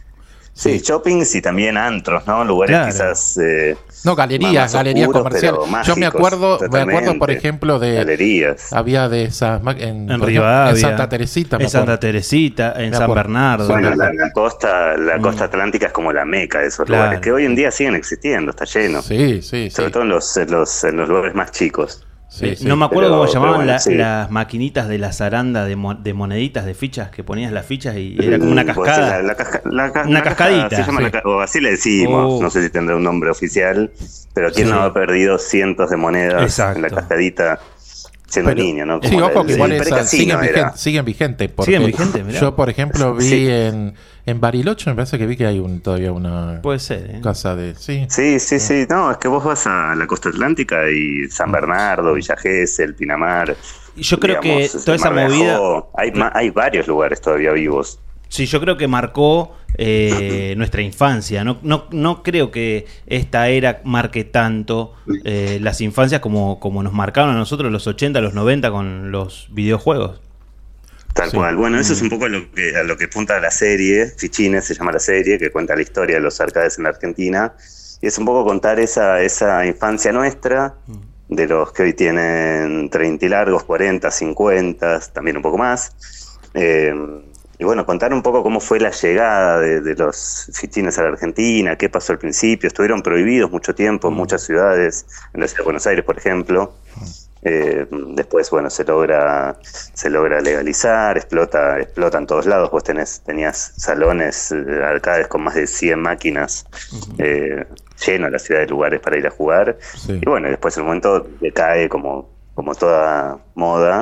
Sí, shoppings y también antros, ¿no? Lugares Claro. quizás... eh, No, galerías, más galerías oscuros, comerciales. pero Yo me mágicos, acuerdo, me acuerdo, por totalmente. ejemplo, de Galerías. había de esas ma- en, En por ejemplo, Rivadavia, en Santa Teresita, me en Santa acuerdo. Teresita, en Me San acuerdo. Bernardo. Bueno, la, la costa, la costa atlántica es como la meca de esos Claro. lugares, que hoy en día siguen existiendo, está lleno. Sí, sí, Sobre sí. todo en los, en los, en los lugares más chicos. Sí, Eh, sí. No me acuerdo pero, cómo llamaban bueno, la- sí. las maquinitas de la zaranda de, mo- de moneditas, de fichas, que ponías las fichas y era como una cascada. La, la casca- la ca- Una la cascada, cascadita. se llama Sí. la ca- o así le decimos, Oh. no sé si tendrá un nombre oficial, pero quién Sí. no ha perdido cientos de monedas Exacto. en la cascadita siendo Pero- niño, ¿no? Sí, Como ojo el- que igual el esas precasino siguen, era. vigentes, siguen vigentes. porque Siguen vigentes, mirá. Yo, por ejemplo, vi Sí. en, en Bariloche, me parece que vi que hay un, todavía una Puede ser, ¿eh? casa de... Sí, Sí, sí, sí. No, es que vos vas a la costa atlántica y San Bernardo, Villa Gesell, Pinamar. Y yo creo que digamos, toda esa Mar de movida- Ajó. Hay, ma- hay varios lugares todavía vivos. Sí, yo creo que marcó eh, nuestra infancia. No, no, no creo que esta era marque tanto eh, las infancias como, como nos marcaron a nosotros los ochenta, los noventa con los videojuegos. Tal cual. Bueno, eso es un poco a lo que, a lo que apunta la serie. Fichines se llama la serie, que cuenta la historia de los arcades en la Argentina. Y es un poco contar esa, esa infancia nuestra, de los que hoy tienen treinta y largos, cuarenta, cincuenta, también un poco más. Eh, y bueno, contar un poco cómo fue la llegada de, de los fichines a la Argentina, qué pasó al principio. Estuvieron prohibidos mucho tiempo en muchas ciudades, en la ciudad de Buenos Aires, por ejemplo. Eh, después, bueno, se logra se logra legalizar, explota explota en todos lados. Vos tenés tenías salones, eh, arcades con más de cien máquinas, eh, lleno la ciudad de lugares para ir a jugar. Sí. Y bueno, después el momento decae como, como toda moda.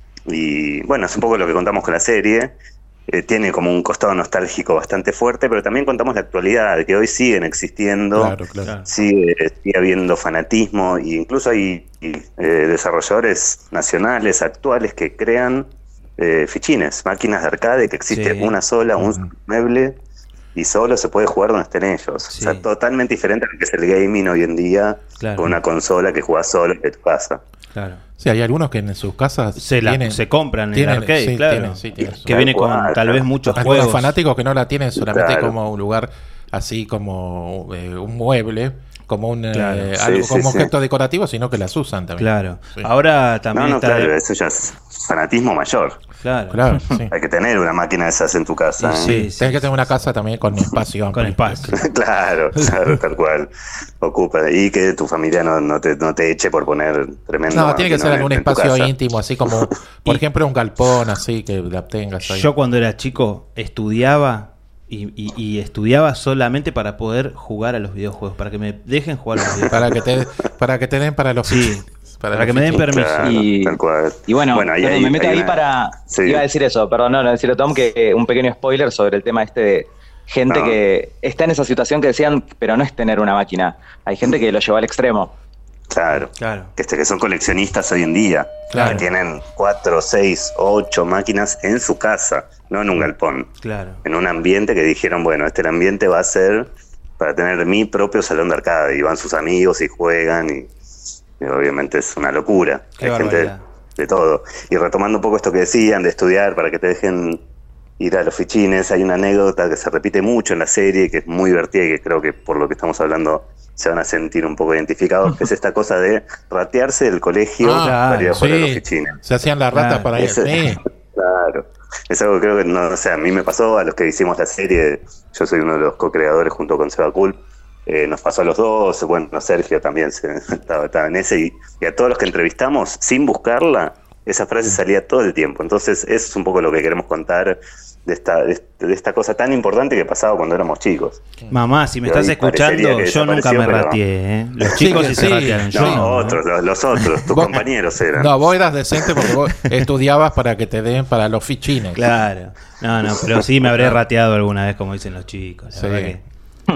Y bueno, es un poco lo que contamos con la serie. Eh, tiene como un costado nostálgico bastante fuerte, pero también contamos la actualidad, de que hoy siguen existiendo, Claro, claro. sigue, sigue habiendo fanatismo, e incluso hay eh, desarrolladores nacionales actuales que crean eh, fichines, máquinas de arcade, que existe Sí. una sola, un mueble, y solo se puede jugar donde estén ellos. Sí. O sea, totalmente diferente a lo que es el gaming hoy en día, Claro. con una consola que jugás solo en tu casa. Claro. Sí, hay algunos que en sus casas Se, la- tienen- se compran en tienen- el arcade, sí, claro. tienen- sí, tienen su- que viene con Tal cual, tal vez claro. muchos Algunos juegos. fanáticos que no la tienen solamente Claro. como un lugar así como eh, un mueble, como un eh, Claro. algo Sí, como sí, sí. objeto decorativo, sino que las usan también. Claro. Sí. Ahora también No, no, está. claro, eso ya es fanatismo mayor. Claro. Claro, sí. Hay que tener una máquina de esas en tu casa. Sí, ¿eh? sí, sí. Tienes que tener una casa también con espacio amplio. Con espacio. Claro, claro, tal cual. Ocupa. Y que tu familia no, no, te, no te eche por poner tremendo. No, tiene que máquina ser en- algún en tu espacio casa. íntimo, así como, por Y- ejemplo, un galpón, así que la tengas ahí. Yo cuando era chico estudiaba y, y- y estudiaba solamente para poder jugar a los videojuegos, para que me dejen jugar a los videojuegos. para que te para que te den para los Sí, para, los que me den fichines. permiso. Claro, Y- tal cual. Y bueno, ahí- perdón, ahí- me meto hay ahí una- para... Sí. Iba a decir eso, perdón, no, no decirlo Tom, que eh, un pequeño spoiler sobre el tema este de gente No. que está en esa situación que decían, pero no es tener una máquina. Hay gente que lo llevó al extremo. Claro. Claro. Que, este, que son coleccionistas hoy en día. Claro. Que tienen cuatro, seis, ocho máquinas en su casa, no en un galpón. Claro. En un ambiente que dijeron, bueno, este ambiente va a ser para tener mi propio salón de arcade. Y van sus amigos y juegan y, y obviamente es una locura. Qué Hay gente barbaridad. de todo. Y retomando un poco esto que decían de estudiar para que te dejen ir a los fichines, hay una anécdota que se repite mucho en la serie, que es muy divertida y que creo que por lo que estamos hablando se van a sentir un poco identificados, que es esta cosa de ratearse del colegio Ah, para ir a jugar a los sí. fichines. Se hacían las ratas Claro. para ir. Ese- Sí. Claro. Es algo que creo que no, o sea, a mí me pasó, a los que hicimos la serie, yo soy uno de los co-creadores junto con Seba Cool, eh, nos pasó a los dos, bueno, Sergio también se, estaba, estaba en ese, y, y a todos los que entrevistamos, sin buscarla, esa frase salía todo el tiempo. Entonces, eso es un poco lo que queremos contar de esta, de, de esta cosa tan importante que pasaba cuando éramos chicos. Mamá, si me Pero estás ahí parecería escuchando, que yo nunca desapareció, me pero- rateé, ¿eh? Los Sí, chicos que sí sí. se ratearon, yo No, no. otros, los, los otros, tus Vos- compañeros eran. No, vos eras decente porque vos estudiabas para que te den para los fichines. Claro. No, no, pero sí me habré rateado alguna vez, como dicen los chicos. La Sí. verdad que-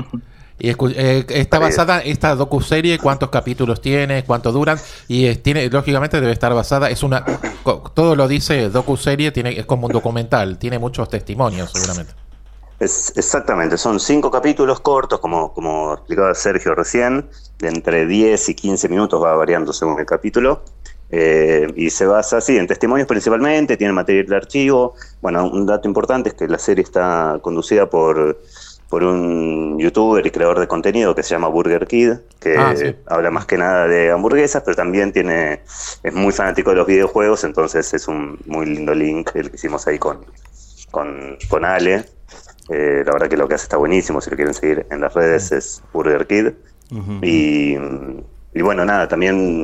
Y escu- eh, está basada esta docuserie, ¿cuántos capítulos tiene? ¿Cuánto duran? Y es- tiene, lógicamente debe estar basada, es una, co- todo lo dice docuserie, tiene, es como un documental, tiene muchos testimonios seguramente. Es, exactamente, son cinco capítulos cortos, como, como explicaba Sergio recién, de entre diez y quince minutos, va variando según el capítulo, eh, y se basa así en testimonios principalmente, tiene material de archivo. Bueno, un dato importante es que la serie está conducida por, por un youtuber y creador de contenido que se llama Burger Kid, que Ah, sí. habla más que nada de hamburguesas, pero también tiene es muy fanático de los videojuegos, entonces es un muy lindo link el que hicimos ahí con, con, con Ale. Eh, la verdad que lo que hace está buenísimo, si lo quieren seguir en las redes es Burger Kid. Ujú. Y, y bueno, nada, también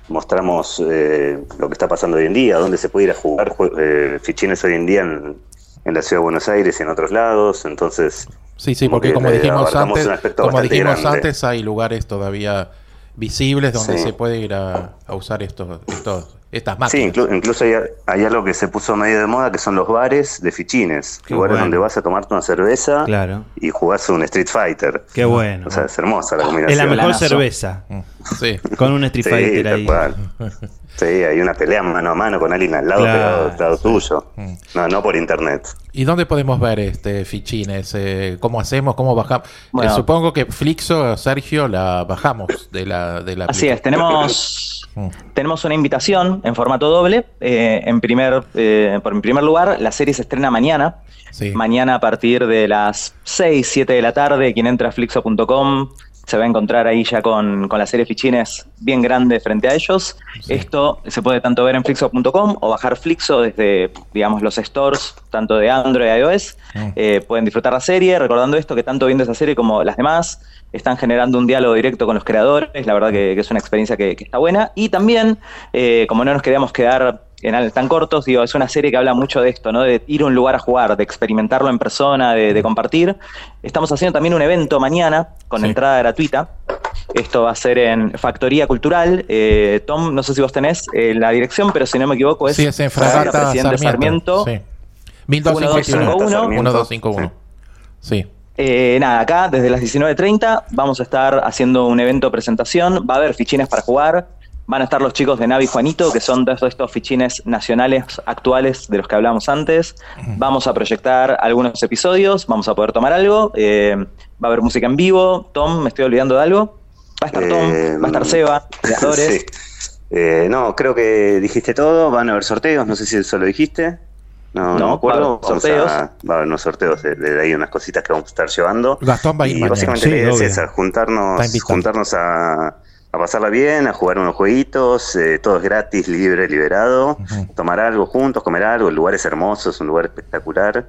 mostramos eh, lo que está pasando hoy en día, dónde se puede ir a jugar eh, fichines hoy en día en, en la ciudad de Buenos Aires y en otros lados. Entonces, sí, sí, porque como dijimos antes, como dijimos grande. antes, hay lugares todavía visibles donde sí. se puede ir a, a usar estos, estos, estas Sí, máquinas. inclu- incluso hay, hay algo que se puso medio de moda, que son los bares de fichines. Qué Lugares bueno. donde vas a tomarte una cerveza Claro. y jugás un Street Fighter. Qué bueno. O sea, es hermosa la combinación. Es la mejor Planazo. cerveza. Sí. Con un Street Sí, Fighter tal ahí. cual. Sí, hay una pelea mano a mano con alguien al lado, Claro. pero al lado tuyo. No, no por internet. ¿Y dónde podemos ver este fichines? Eh, ¿Cómo hacemos? ¿Cómo bajamos? Bueno. Eh, supongo que Flixo, Sergio, la bajamos de la de la Así es, aplicación. tenemos, Mm. tenemos una invitación en formato doble. Eh, en, primer, eh, por en primer lugar, la serie se estrena mañana. Sí. Mañana a partir de las seis, siete de la tarde, quien entra a flixo punto com se va a encontrar ahí ya con, con la serie Fichines bien grande frente a ellos. Sí. Esto se puede tanto ver en flixo punto com o bajar Flixo desde, digamos, los stores, tanto de Android y iOS. Mm. Eh, pueden disfrutar la serie, recordando esto, que tanto viendo esa serie como las demás están generando un diálogo directo con los creadores. La verdad que, que es una experiencia que, que está buena. Y también, eh, como no nos queríamos quedar en al- tan cortos, digo, es una serie que habla mucho de esto, ¿no? De ir a un lugar a jugar, de experimentarlo en persona, de, de compartir. Estamos haciendo también un evento mañana con Sí. entrada gratuita. Esto va a ser en Factoría Cultural. Eh, Tom, no sé si vos tenés eh, la dirección, pero si no me equivoco es, Sí, es en Fragata Presidente Sarmiento. Sarmiento. Sí. mil doscientos cincuenta y uno. mil doscientos cincuenta y uno. Sí. Eh, nada, acá desde las diecinueve treinta vamos a estar haciendo un evento presentación. Va a haber fichines para jugar. Van a estar los chicos de Navi Juanito, que son de estos fichines nacionales actuales de los que hablamos antes. Vamos a proyectar algunos episodios, vamos a poder tomar algo. Eh, va a haber música en vivo. Tom, ¿me estoy olvidando de algo? Va a estar Tom, Eh, va a estar Seba, creadores. Sí. Eh, no, creo que dijiste todo. Van a haber sorteos, no sé si eso lo dijiste. No, no, No, me acuerdo. va a haber Vamos sorteos. a- va a haber unos sorteos de, de ahí, unas cositas que vamos a estar llevando. Gastón va a ir Y mañana. básicamente Sí, la idea es obvio. esa, Está juntarnos, invitado. juntarnos a, a pasarla bien, a jugar unos jueguitos, eh, todo es gratis, libre, liberado, tomar algo juntos, comer algo. El lugar es hermoso, es un lugar espectacular,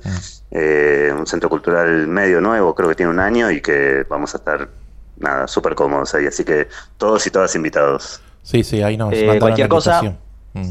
eh, un centro cultural medio nuevo, creo que tiene un año y que vamos a estar, nada, súper cómodos ahí, así que todos y todas invitados. Sí, sí, ahí nos Eh, mandaron cualquier la cosa, invitación. Mm.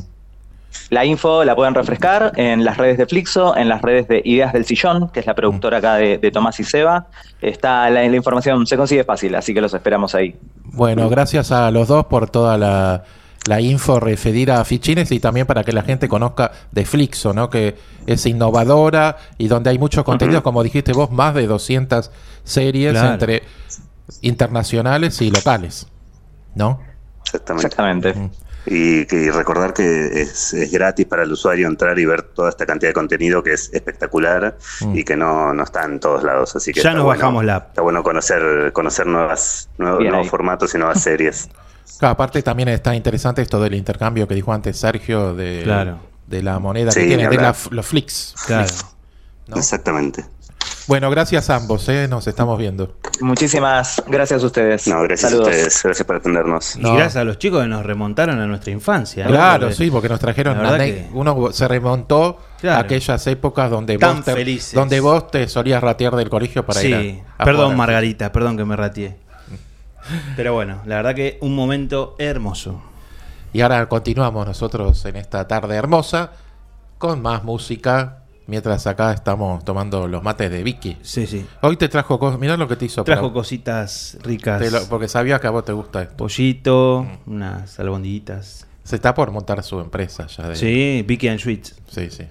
La info la pueden refrescar en las redes de Flixo, en las redes de Ideas del Sillón, que es la productora acá de, de Tomás y Seba. Está la, la información, se consigue fácil, así que los esperamos ahí. Bueno, gracias a los dos por toda la, la info referida a fichines y también para que la gente conozca de Flixo, ¿no? Que es innovadora y donde hay mucho contenido, como dijiste vos, más de doscientas series Claro. entre internacionales y locales, ¿no? Exactamente. Exactamente. Y, que- y recordar que es, es gratis para el usuario entrar y ver toda esta cantidad de contenido que es espectacular Mm. y que no, no está en todos lados. Así que Ya está nos bueno, bajamos la app. Está bueno conocer, conocer nuevas, nuevos, Bien nuevos ahí. formatos y nuevas series. Claro, aparte también está interesante esto del intercambio que dijo antes Sergio de, Claro. de la moneda Sí, que tiene, ni de la, hablar. los Flix. Claro. ¿No? Exactamente. Bueno, gracias a ambos, ¿eh? Nos estamos viendo. Muchísimas gracias a ustedes. No, gracias Saludos. a ustedes. Gracias por atendernos. Y No. gracias a los chicos que nos remontaron a nuestra infancia. ¿no? Claro, Porque sí, porque nos trajeron la verdad ane- que- uno se remontó Claro. a aquellas épocas donde Tan vos te, felices. donde vos te solías ratear del colegio para Sí, ir a, a perdón jugar. Margarita, perdón que me ratié. Pero bueno, la verdad que un momento hermoso. Y ahora continuamos nosotros en esta tarde hermosa con más música, mientras acá estamos tomando los mates de Vicky. Sí, sí. Hoy te trajo cosas, mirá lo que te hizo. Trajo para- cositas ricas. te lo- porque sabía que a vos te gusta esto. Pollito, unas albondiguitas. Se está por montar su empresa ya. De... Sí, Vicky and Sweets. Sí, sí.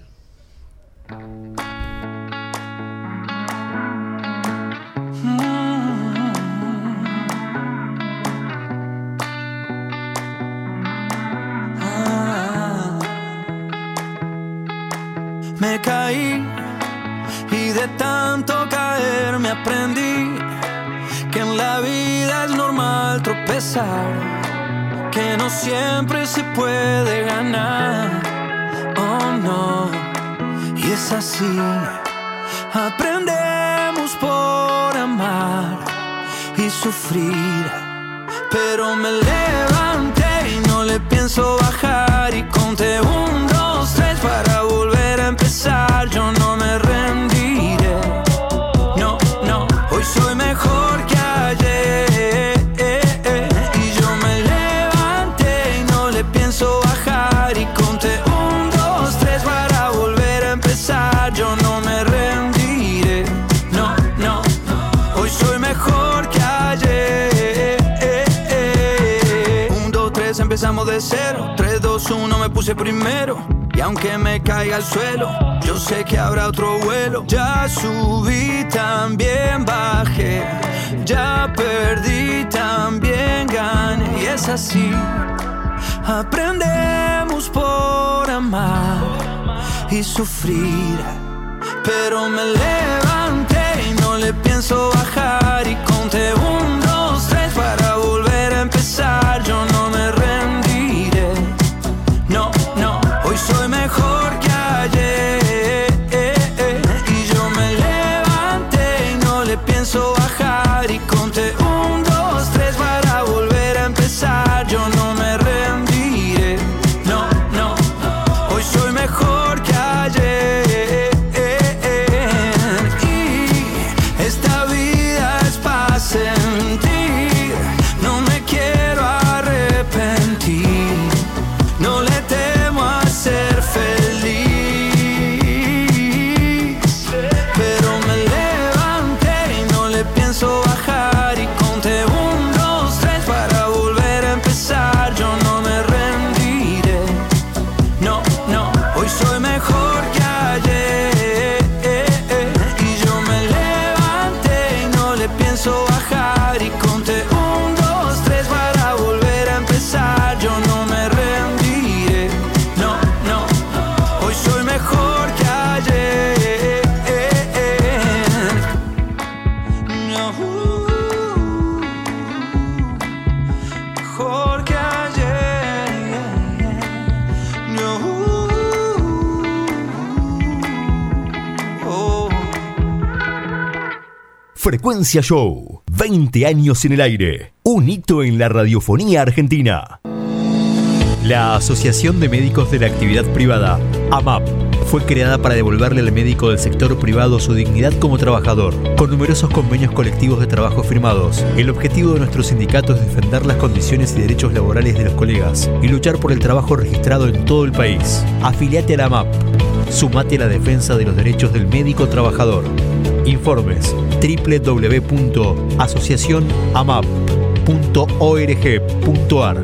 Me caí y de tanto caer me aprendí que en la vida es normal tropezar, que no siempre se puede ganar. Oh no, y es así. Aprendemos por amar y sufrir, pero me levanté y no le pienso bajar y conté un, dos, tres para volver a empezar. Yo no me rendiré, no, no, hoy soy mejor que ayer. Y yo me levanté y no dos uno me puse primero. Y aunque me caiga al suelo, yo sé que habrá otro vuelo. Ya subí, también bajé. Ya perdí, también gané. Y es así. Aprendemos por amar y sufrir. Pero me levanté y no le pienso bajar. Y conté un, dos, tres para volver a empezar. Yo no me rendiré. No, no, hoy soy mejor que ayer. Y yo me levanté y no le pienso bajar. Y conté un, dos, tres para volver a empezar. Yo no me rendiré. No, no, hoy soy mejor que ayer. Y esta vida es para sentir. No me quiero arrepentir. No le temo a ser feliz. Pero me levanté y no le pienso bajar. Y conté un, dos, tres para volver a empezar. Yo no me rendiré. No, no, hoy soy mejor que ayer. Y yo me levanté y no le pienso bajar. Y conté un, dos, tres para volver a empezar. Yo no me rendiré. No, no, hoy soy mejor que ayer. No, mejor que ayer. No, oh. Frecuencia Show, veinte años en el aire, un hito en la radiofonía argentina. La Asociación de Médicos de la Actividad Privada, AMAP, fue creada para devolverle al médico del sector privado su dignidad como trabajador, con numerosos convenios colectivos de trabajo firmados. El objetivo de nuestro sindicato es defender las condiciones y derechos laborales de los colegas y luchar por el trabajo registrado en todo el país. Afiliate a la AMAP. Sumate a la defensa de los derechos del médico trabajador. Informes doble u doble u doble u punto asociación amap punto org punto ar.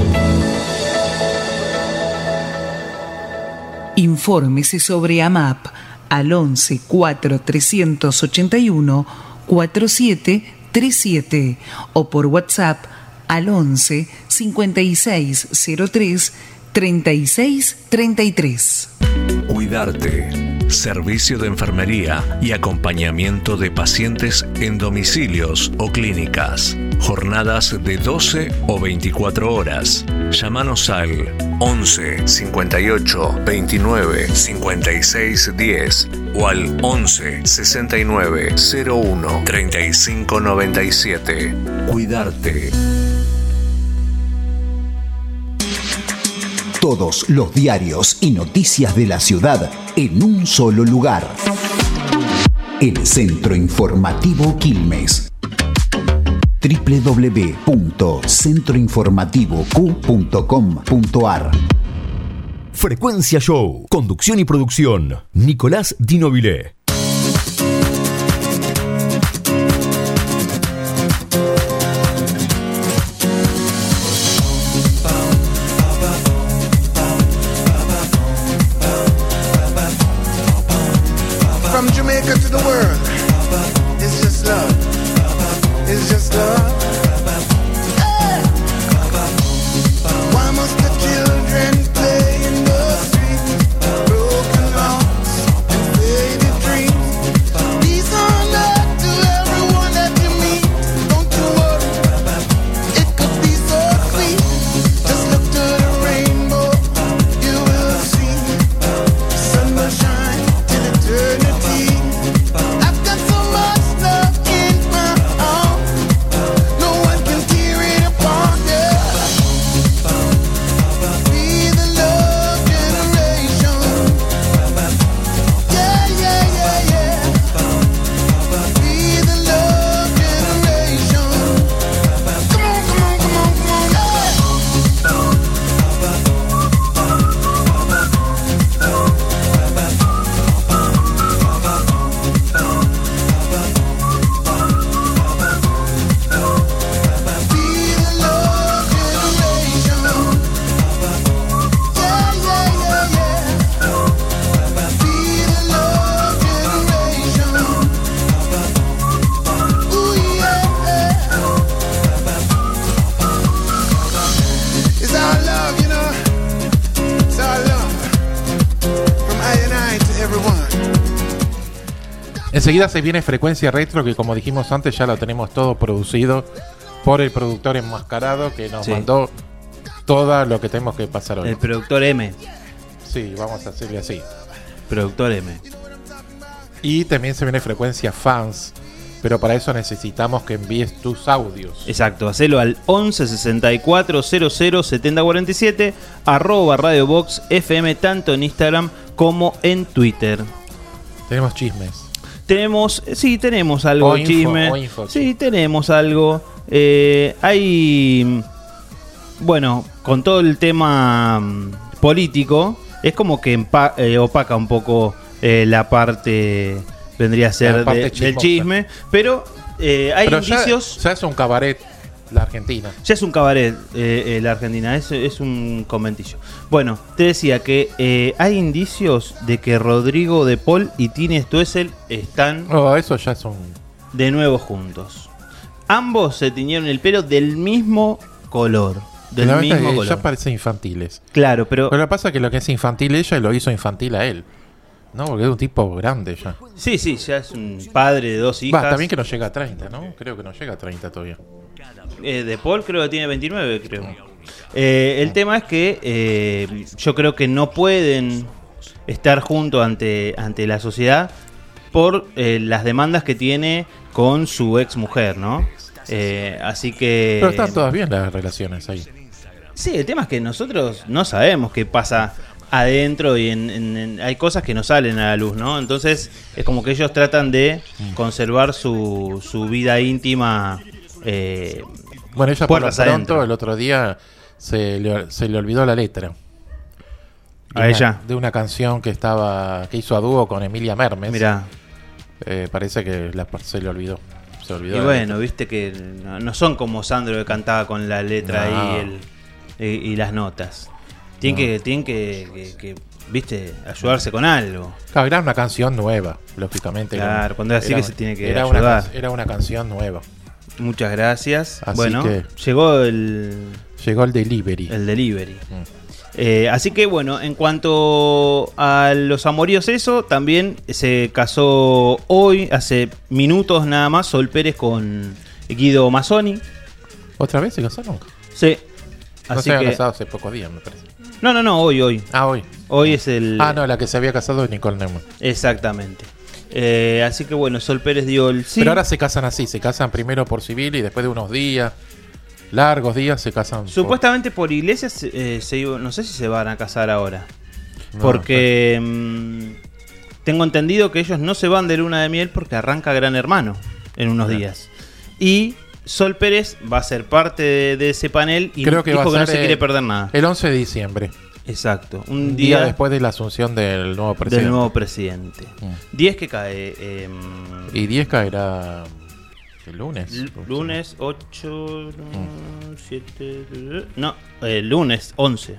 Infórmese sobre AMAP al once cuatro trescientos ochenta y uno cuarenta y siete treinta y siete o por WhatsApp al once cincuenta y seis cero tres treinta y seis treinta y tres. Cuidarte. Servicio de enfermería y acompañamiento de pacientes en domicilios o clínicas. Jornadas de doce o veinticuatro horas. Llámanos al once cincuenta y ocho veintinueve cincuenta y seis diez o al once sesenta y nueve cero uno treinta y cinco noventa y siete. Cuidarte. Todos los diarios y noticias de la ciudad en un solo lugar. El Centro Informativo Quilmes. doble u doble u doble u punto centro informativo q punto com punto ar. Frecuencia Show, conducción y producción, Nicolás Di Nobile. From Jamaica to the world, it's just love, it's just love. Hey! Why must the children play in the streets? Broken hearts and faded dreams. These are not to everyone that you meet. Don't you worry, it could be so sweet. Just look to the rainbow, you will see. Sun will shine till eternity. everyone. Enseguida se viene Frecuencia Retro, que como dijimos antes ya lo tenemos todo producido por el productor enmascarado que nos Sí. mandó todo lo que tenemos que pasar hoy. El productor M. Sí, vamos a hacerle así. Productor M. Y también se viene Frecuencia Fans, pero para eso necesitamos que envíes tus audios. Exacto, hacelo al once sesenta y cuatro cero cero setenta cuarenta y siete, arroba Radio Box F M, tanto en Instagram como en Twitter. Tenemos chismes. Tenemos, sí, tenemos algo, O info, chisme. o info, sí, tenemos algo. Eh, hay, bueno, con todo el tema mm, político, es como que empa- eh, opaca un poco eh, la parte, vendría a ser La parte de- del chismosa. chisme, pero eh, hay Pero ya- indicios. Ya es un cabaret la Argentina. Ya es un cabaret eh, eh, la Argentina, es, es un conventillo. Bueno, te decía que eh, hay indicios de que Rodrigo de Paul y Tini Stoessel están Oh, eso ya es un... de nuevo juntos. Ambos se tiñeron el pelo del mismo color. Del La verdad mismo que color. ya parece infantiles. Claro, pero... Pero lo que pasa es que lo que es infantil ella lo hizo infantil a él. No, porque es un tipo grande ya. Sí, sí, ya es un padre de dos hijas. Va, también que no llega a treinta, ¿no? Creo que no llega a treinta todavía. Eh, de Paul creo que tiene veintinueve, creo. Eh, el tema es que eh, yo creo que no pueden estar juntos ante, ante la sociedad por eh, las demandas que tiene con su ex mujer, ¿no? Eh, así que... Pero están todas bien las relaciones ahí. Sí, el tema es que nosotros no sabemos qué pasa adentro y en, en- en- hay cosas que no salen a la luz, ¿no? Entonces es como que ellos tratan de conservar su, su vida íntima. Eh, Bueno, ella por lo puertas pronto adentro. el otro día se le, se le olvidó la letra. De ¿A una- ella? De una canción que estaba que hizo a dúo con Emilia Mermes. Mirá. Eh, parece que la- se le olvidó. Se olvidó Y la bueno, letra. viste que no, no son como Sandro que cantaba con la letra No. y, el, y, y las notas. Tienen No. que, tienen que, que- que, viste, ayudarse con algo. Claro, era una canción nueva, lógicamente. Claro, Era- cuando es así era- que se tiene que era una, ayudar. can- era una canción nueva. Muchas gracias. Así bueno, que- llegó el... Llegó el delivery. El delivery. Eh, así que bueno, en cuanto a los amoríos eso, también se casó hoy, hace minutos nada más, Sol Pérez con Guido Mazzoni. ¿Otra vez se casaron? Sí. No Así se habían que... casado hace pocos días, me parece. No, no, no, hoy, hoy. Ah, hoy. Hoy es el... Ah, no, la que se había casado es Nicole Neumann. Exactamente. Eh, así que bueno, Sol Pérez dio el sí. Pero ahora se casan así, se casan primero por civil y después de unos días, largos días, se casan. por- Supuestamente por iglesias eh, se iba- no sé si se van a casar ahora. No, porque mm, tengo entendido que ellos no se van de luna de miel porque arranca Gran Hermano en unos Claro. días. Y Sol Pérez va a ser parte de, de ese panel y Creo que dijo va a que no ser, se quiere eh, perder nada. El once de diciembre. Exacto. Un, Un día, día después de la asunción del nuevo presidente. del nuevo presidente. diez que cae. eh, Y diez caerá el lunes. L- lunes ocho, siete, no, eh, lunes once.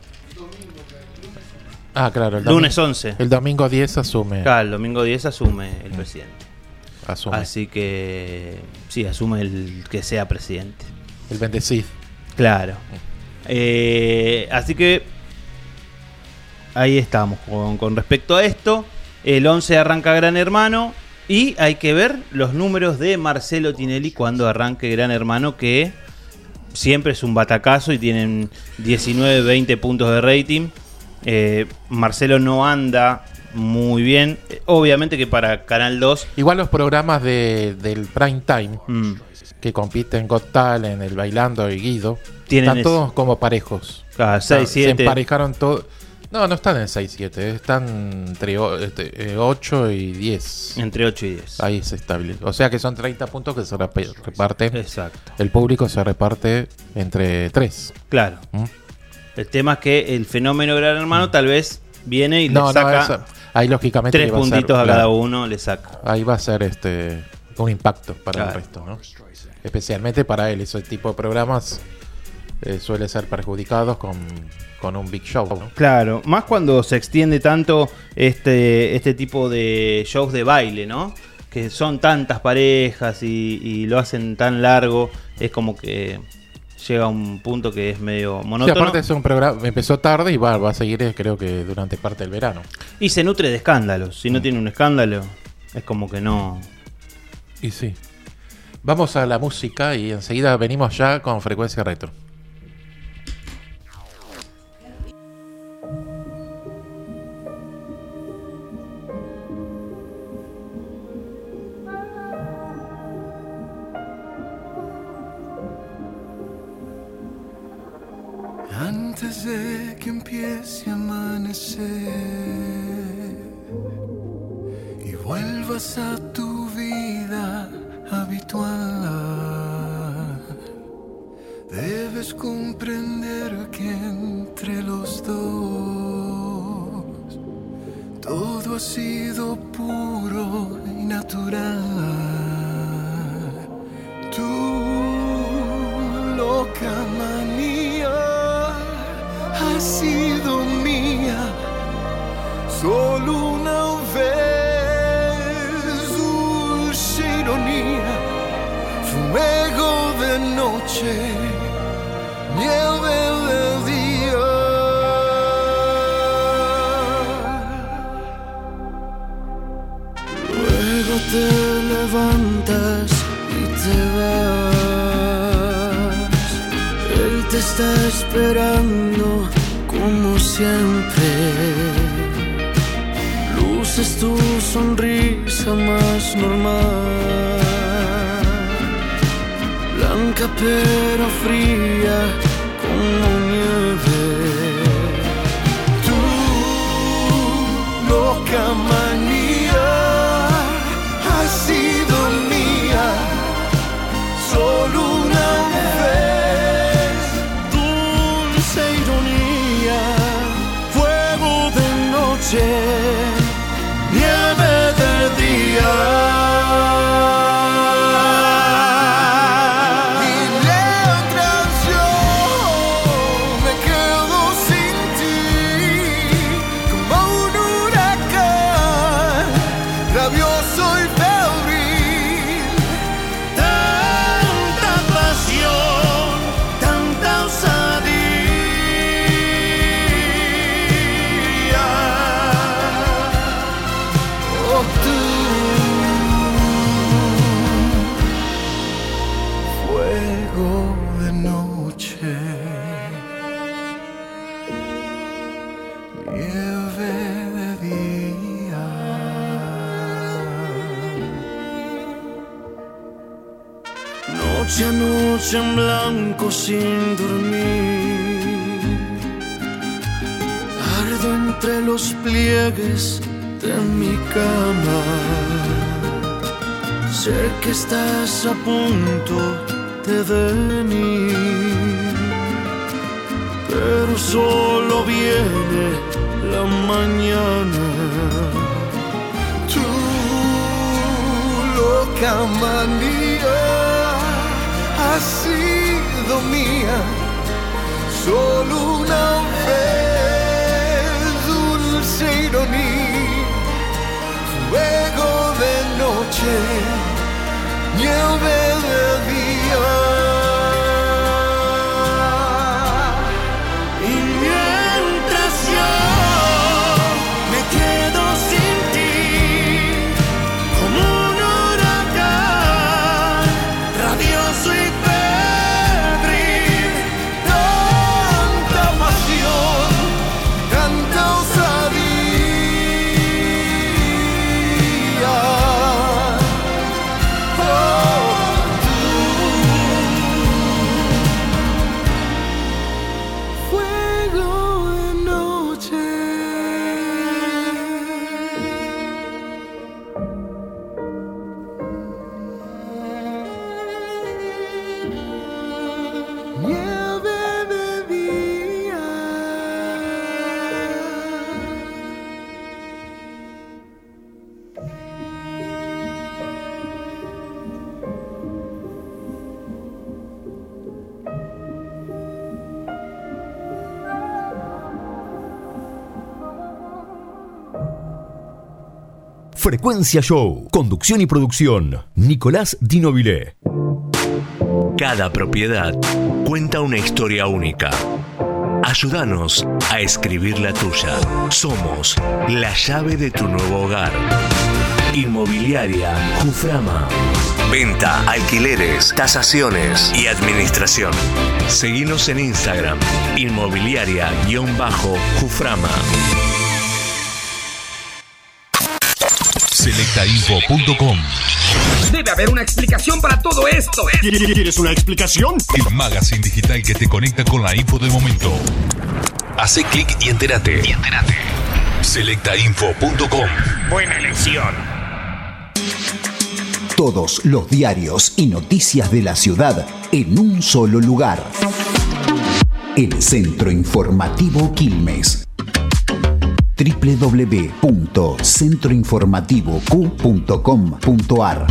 Ah, claro. El Lunes domingo- once. El domingo diez asume. Claro, el domingo diez asume el presidente. Asume. Así que sí, asume el que sea presidente. El bendecid. Claro. Eh, así que ahí estamos con, con respecto a esto. El once arranca Gran Hermano y hay que ver los números de Marcelo Tinelli cuando arranque Gran Hermano, que siempre es un batacazo y tienen diecinueve, veinte puntos de rating. Eh, Marcelo no anda muy bien. Eh, Obviamente que para Canal dos... Igual los programas de, del prime time Mm. que compiten Got Talent, El Bailando y Guido, Tienen están eso. todos como parejos. Ah, seis, siete. Se emparejaron todos. No, no están en seis siete, están entre o- este, eh, ocho y diez. Entre ocho y diez. Ahí se establece. O sea que son treinta puntos que se rep- reparten. Exacto. El público se reparte entre tres. Claro. ¿Mm? El tema es que el fenómeno Gran Hermano tal vez viene y No, no, le saca eso- ahí lógicamente tres que va a ser, puntitos a claro. cada uno, le saca. Ahí va a ser este un impacto para Claro. el resto, ¿no? Especialmente para él, ese tipo de programas eh, suele ser perjudicados con, con un big show, ¿no? Claro, más cuando se extiende tanto este, este tipo de shows de baile, ¿no? Que son tantas parejas y, y lo hacen tan largo, es como que llega a un punto que es medio Sí, monótono. aparte es un programa, empezó tarde y va, va a seguir eh, creo que durante parte del verano. Y se nutre de escándalos. Si no tiene un escándalo, es como que no. Y sí. Vamos a la música y enseguida venimos ya con Frecuencia Retro. Antes de que empiece a amanecer y vuelvas a tu vida habitual, debes comprender que entre los dos todo ha sido puro y natural. Tu loca manía ha sido mía solo una vez, dulce ironía, fuego de noche, nieve de día. Luego te levantas y te vas, él te está esperando como siempre. Luces tu sonrisa más normal, blanca pero fría como nieve. Tu loca manía ha sido mía solo una vez, dulce ironía, fuego de noche, nieve de día. Y mientras yo me quedo sin ti, como un huracán, rabioso y febril, tanta pasión, tanta osadía. Oh, tú, fuego de noche, nieve de día. Noche a noche en blanco sin dormir, ardo entre los pliegues de mi cama. Sé que estás a punto de venir, pero solo viene la mañana. Tu loca manía ha sido mía solo una vez, dulce ironía, fuego de noche, nieve de día. Y mientras yo me quedo sin ti, como un huracán, rabioso y febril, tanta pasión, tanta osadía. Oh, tú, fuego de noche. Nieve de día. Frecuencia Show. Conducción y producción. Nicolás Dinovile. Cada propiedad cuenta una historia única. Ayúdanos a escribir la tuya. Somos la llave de tu nuevo hogar. Inmobiliaria Juframa. Venta, alquileres, tasaciones y administración. Seguinos en Instagram, inmobiliaria-juframa. selecta info punto com. Debe haber una explicación para todo esto. ¿Quieres una explicación? El magazine digital que te conecta con la info del momento. Hace clic y entérate. Y entérate. selecta info punto com. Buena elección. Todos los diarios y noticias de la ciudad en un solo lugar. El Centro Informativo Quilmes. doble u doble u doble u punto centro informativo q punto com punto a r.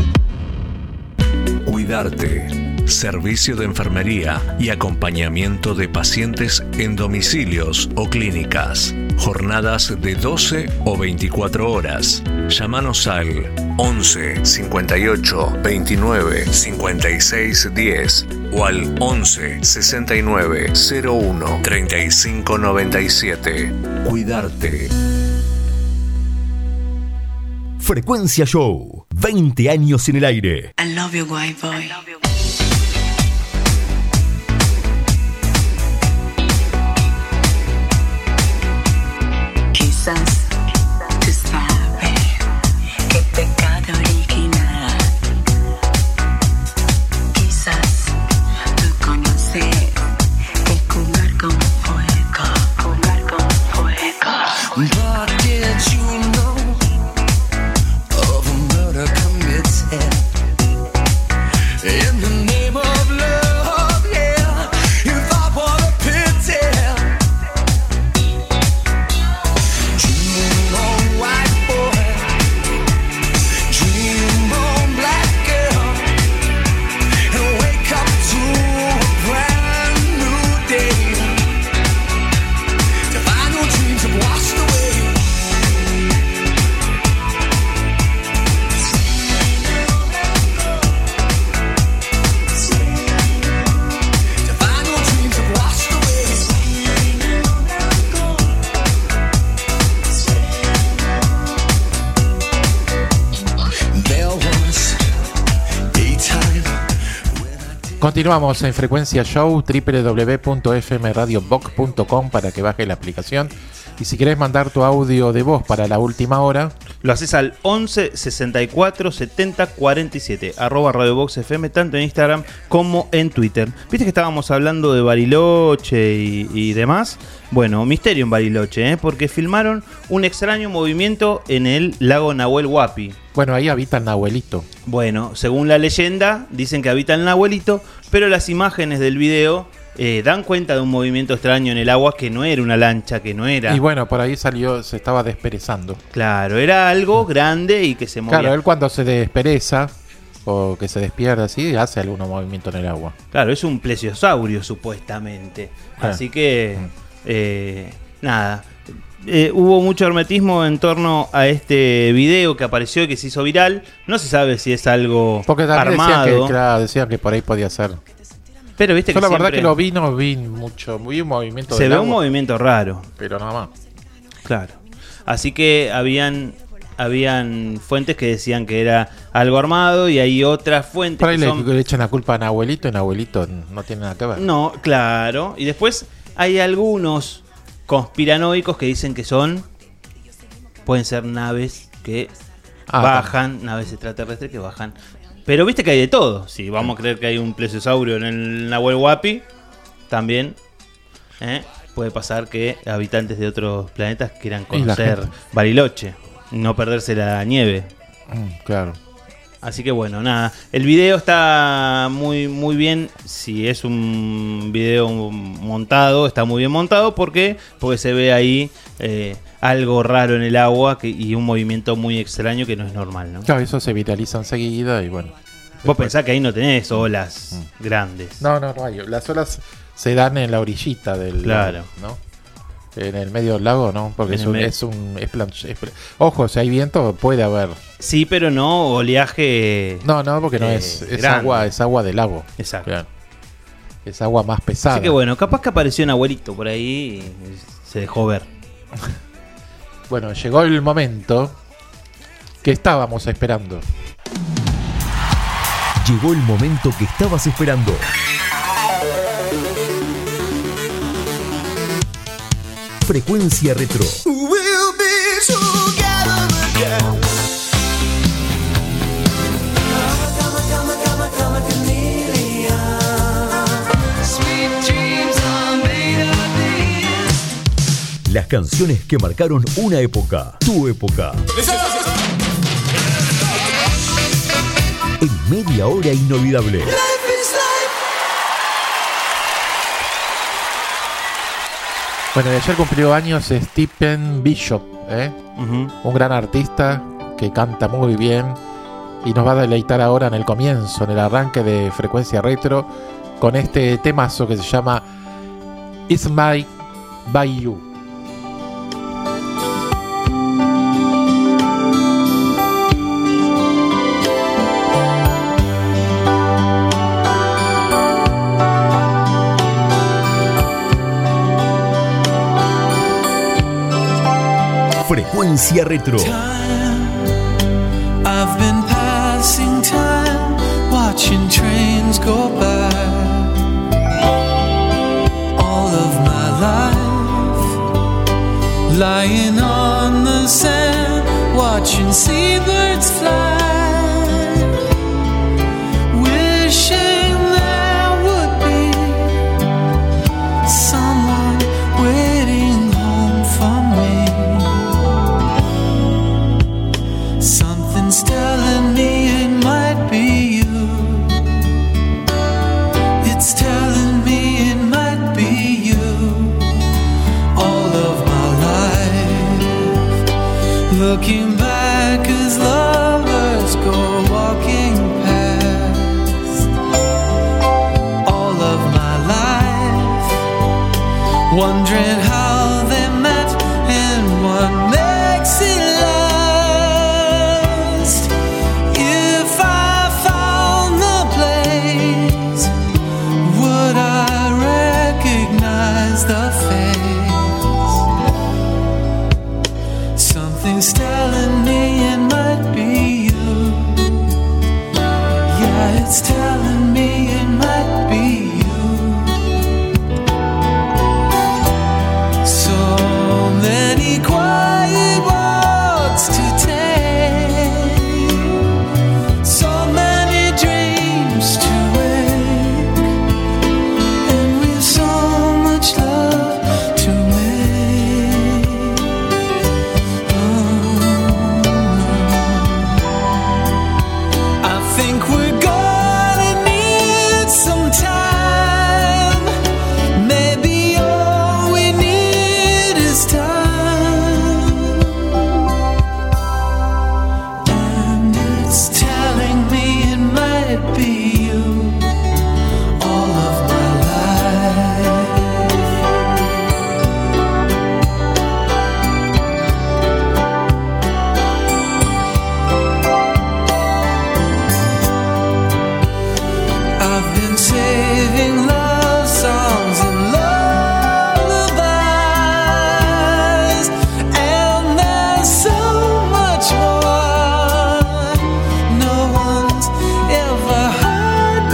Cuidarte. Servicio de enfermería y acompañamiento de pacientes en domicilios o clínicas. Jornadas de doce o veinticuatro horas. Llámanos al once cincuenta y ocho veintinueve cincuenta y seis diez o al once sesenta y nueve cero uno treinta y cinco noventa y siete. Cuidarte. Frecuencia Show, veinte años en el aire. I love you, white boy. Quizás tú sabes que pecado original. Quizás tú conoces que jugar con fuego, jugar con fuego. But did you know of a murder committed in the name of love? Yeah, if I were a pity. Dream on, white boy. Dream on, black girl. And wake up to a brand new day. To find your dreams have washed away. To find your dreams have washed away. There was daytime. Continuamos en Frecuencia Show, doble u doble u doble u punto f m radio box punto com para que baje la aplicación. Y si querés mandar tu audio de voz para la última hora, lo haces al once sesenta y cuatro setenta cuarenta y siete, arroba Radio Box F M, tanto en Instagram como en Twitter. Viste que estábamos hablando de Bariloche y, y demás. Bueno, misterio en Bariloche, ¿eh? Porque filmaron un extraño movimiento en el lago Nahuel Huapi. Bueno, ahí habita el Nahuelito. Bueno, según la leyenda, dicen que habita el Nahuelito, pero las imágenes del video eh, dan cuenta de un movimiento extraño en el agua que no era una lancha, que no era... Y bueno, por ahí salió, se estaba desperezando. Claro, era algo grande y que se movía. Claro, él cuando se despereza o que se despierta así, hace algún movimiento en el agua. Claro, es un plesiosaurio supuestamente. Ah. Así que, eh, nada... Eh, hubo mucho hermetismo en torno a este video que apareció y que se hizo viral. No se sabe si es algo Porque también armado. decían que, claro, decían que por ahí podía ser. Pero viste Yo que la verdad siempre que lo vi, no vi mucho. Vi un movimiento se del ve agua, un movimiento raro. pero nada más. Claro. Así que habían habían fuentes que decían que era algo armado y hay otras fuentes Por ahí que le, son... le echan la culpa a Nahuelito y Nahuelito no tiene nada que ver. No, claro. Y después hay algunos conspiranoicos que dicen que son... Pueden ser naves que Ah, bajan, naves extraterrestres que bajan. Pero viste que hay de todo. Si vamos a creer que hay un plesiosaurio en el Nahuel Huapi, también ¿eh? puede pasar que habitantes de otros planetas quieran Y la conocer gente. Bariloche, no perderse la nieve. Mm, claro. Así que bueno, nada. El video está muy muy bien. Si es un video montado, está muy bien montado. ¿Por qué? Porque se ve ahí eh, algo raro en el agua que, y un movimiento muy extraño que no es normal, ¿no? Claro, eso se viraliza enseguida y bueno. Vos pensás que ahí no tenés olas Mm. grandes. No, no, no hay. Las olas se dan en la orillita del Claro. lago, ¿no? En el medio del lago, ¿no? Porque En es el un, medio. es un es plan- es plan- Ojo, si hay viento puede haber. Sí, pero no oleaje. No, no, porque no eh, es, es grande. agua, es agua del lago. Exacto. Claro. Es agua más pesada. Así que bueno, capaz que apareció un abuelito por ahí y se dejó ver. Bueno, llegó el momento que estábamos esperando. Llegó el momento que estabas esperando. Frecuencia Retro. We'll be together again. Las canciones que marcaron una época, tu época. En media hora inolvidable. Bueno, y ayer cumplió años Stephen Bishop, ¿eh? Uh-huh. Un gran artista que canta muy bien y nos va a deleitar ahora en el comienzo, en el arranque de Frecuencia Retro, con este temazo que se llama It's My By You. Frecuencia Retro. I've been passing time, watching trains go by. All of my life, lying on the sand, watching seabirds fly. Wishing there would be someone waiting home for me. Something's telling me it might be you. It's telling me it might be you. All of my life, looking back as lovers go walking past. All of my life, wondering how they met and what makes it last. If I found the place, would I recognize the face? Something's telling me it might be you. Yeah, it's telling me it might be you. So many quiet walks to take, so many dreams to wake, and we've so much love to make. I think we're gonna need some time. Maybe all we need is time. And it's telling me it might be you. All of my I've been saving love songs and lullabies, and there's so much more no one's ever heard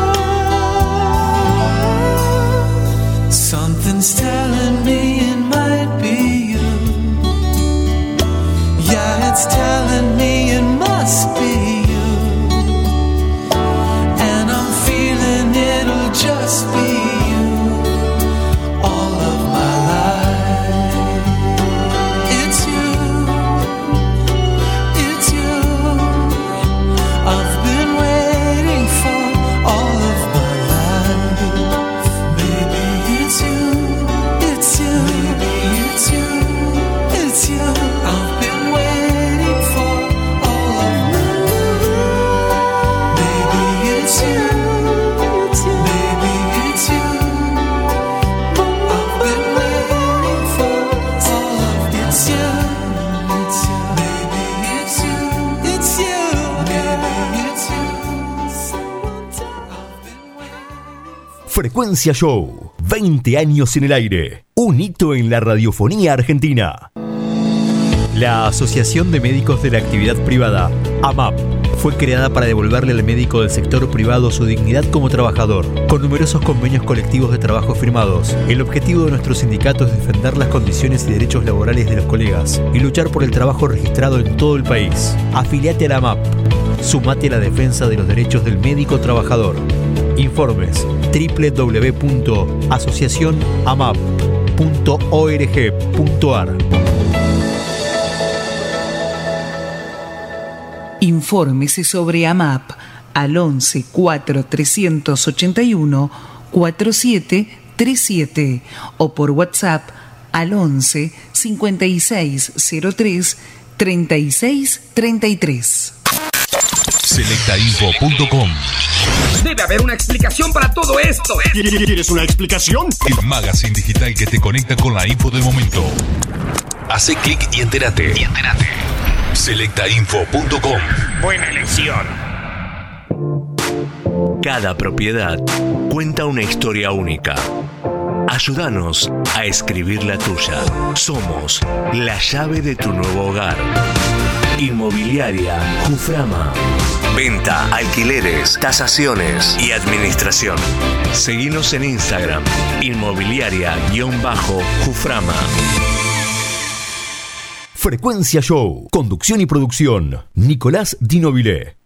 before. Something's telling me it might be you. Yeah, it's telling me it must be you. And I'm feeling it'll just be you. All of my life, it's you, it's you. I've been waiting for all of my life. Maybe it's you, it's you, maybe it's you, it's you. I've been waiting for Frecuencia Show, veinte años en el aire, un hito en la radiofonía argentina. La Asociación de Médicos de la Actividad Privada, AMAP, fue creada para devolverle al médico del sector privado su dignidad como trabajador, con numerosos convenios colectivos de trabajo firmados. El objetivo de nuestro sindicato es defender las condiciones y derechos laborales de los colegas y luchar por el trabajo registrado en todo el país. Afiliate a la AMAP. Sumate a la defensa de los derechos del médico trabajador. Informes doble u doble u doble u punto asociación amap punto org punto a r. Infórmese sobre AMAP al once cuatro trescientos ochenta y uno cuarenta y siete treinta y siete o por WhatsApp al once cincuenta y seis cero tres treinta y seis treinta y tres. selecta info punto com. Debe haber una explicación para todo esto. ¿Quieres una explicación? El magazine digital que te conecta con la info del momento. Hace clic y entérate. Y entérate. selecta info punto com. Buena elección. Cada propiedad cuenta una historia única. Ayúdanos a escribir la tuya. Somos la llave de tu nuevo hogar. Inmobiliaria Juframa. Venta, alquileres, tasaciones y administración. Seguinos en Instagram. Inmobiliaria-Juframa. Frecuencia Show, conducción y producción, Nicolás Di Nobile.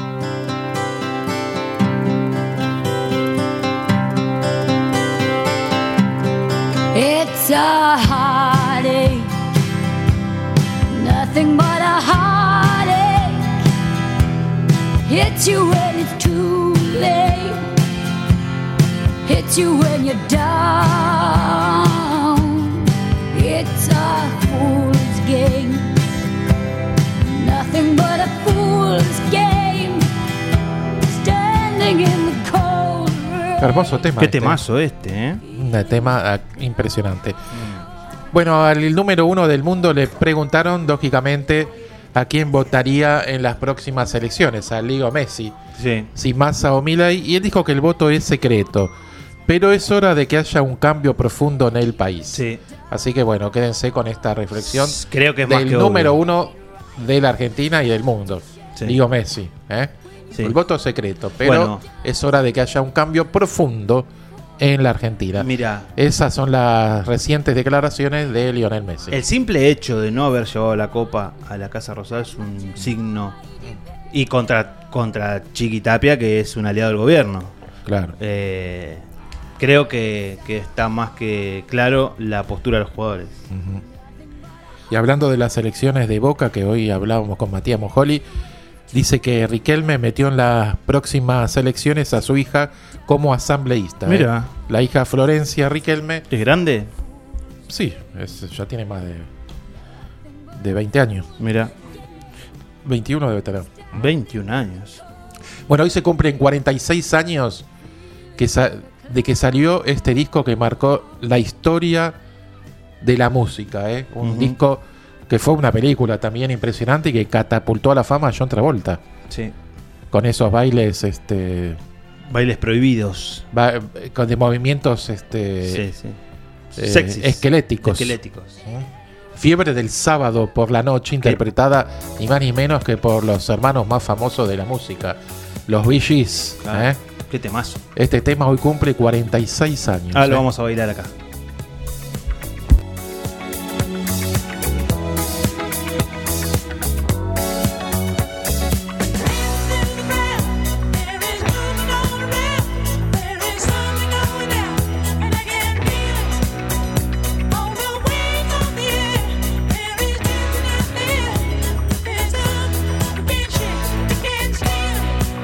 It's a heartache, nothing but a heartache. Hits you when it's too late, hits you when you're down. It's a fool's game, nothing but a fool's game. Standing in the cold rain. Hermoso tema. Qué este. temazo este, ¿eh? Un tema uh, impresionante. Mm. Bueno, al número uno del mundo le preguntaron, lógicamente, a quién votaría en las próximas elecciones, a Leo Messi, sí. si Massa o Milei, y él dijo que el voto es secreto, pero es hora de que haya un cambio profundo en el país. Sí. Así que bueno, quédense con esta reflexión. Creo que es del más que número obvio. uno de la Argentina y del mundo, Sí. Leo Messi, ¿eh? Sí. El voto es secreto, pero Bueno. es hora de que haya un cambio profundo en la Argentina. Mira, Esas son las recientes declaraciones de Lionel Messi. el simple hecho de no haber llevado la copa a la Casa Rosada es un signo. Y contra, contra Chiquitapia, que es un aliado del gobierno. Claro. Eh, creo que, que está más que claro la postura de los jugadores. Uh-huh. Y hablando de las elecciones de Boca, que hoy hablábamos con Matías Mojoli, dice que Riquelme metió en las próximas elecciones a su hija como asambleísta. Mira. ¿eh? La hija Florencia Riquelme. ¿Es grande? Sí, es, ya tiene más de, de veinte años. Mira. veintiuno debe tener. veintiún años. Bueno, hoy se cumplen cuarenta y seis años que sa- de que salió este disco que marcó la historia de la música. ¿eh? Un Ujú. disco que fue una película también impresionante y que catapultó a la fama a John Travolta. Sí. Con esos bailes, este, Bailes prohibidos. ba- con de movimientos, este, Sí, sí. eh, Sexys. esqueléticos. Esqueléticos. Fiebre del sábado por la noche, interpretada ni más ni menos que por los hermanos más famosos de la música, los Bee Gees. Ah, ¿eh? Qué temazo. Este tema hoy cumple cuarenta y seis años. Ah, lo ¿eh? vamos a bailar acá.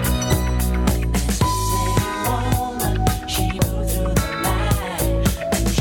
She moved through the night.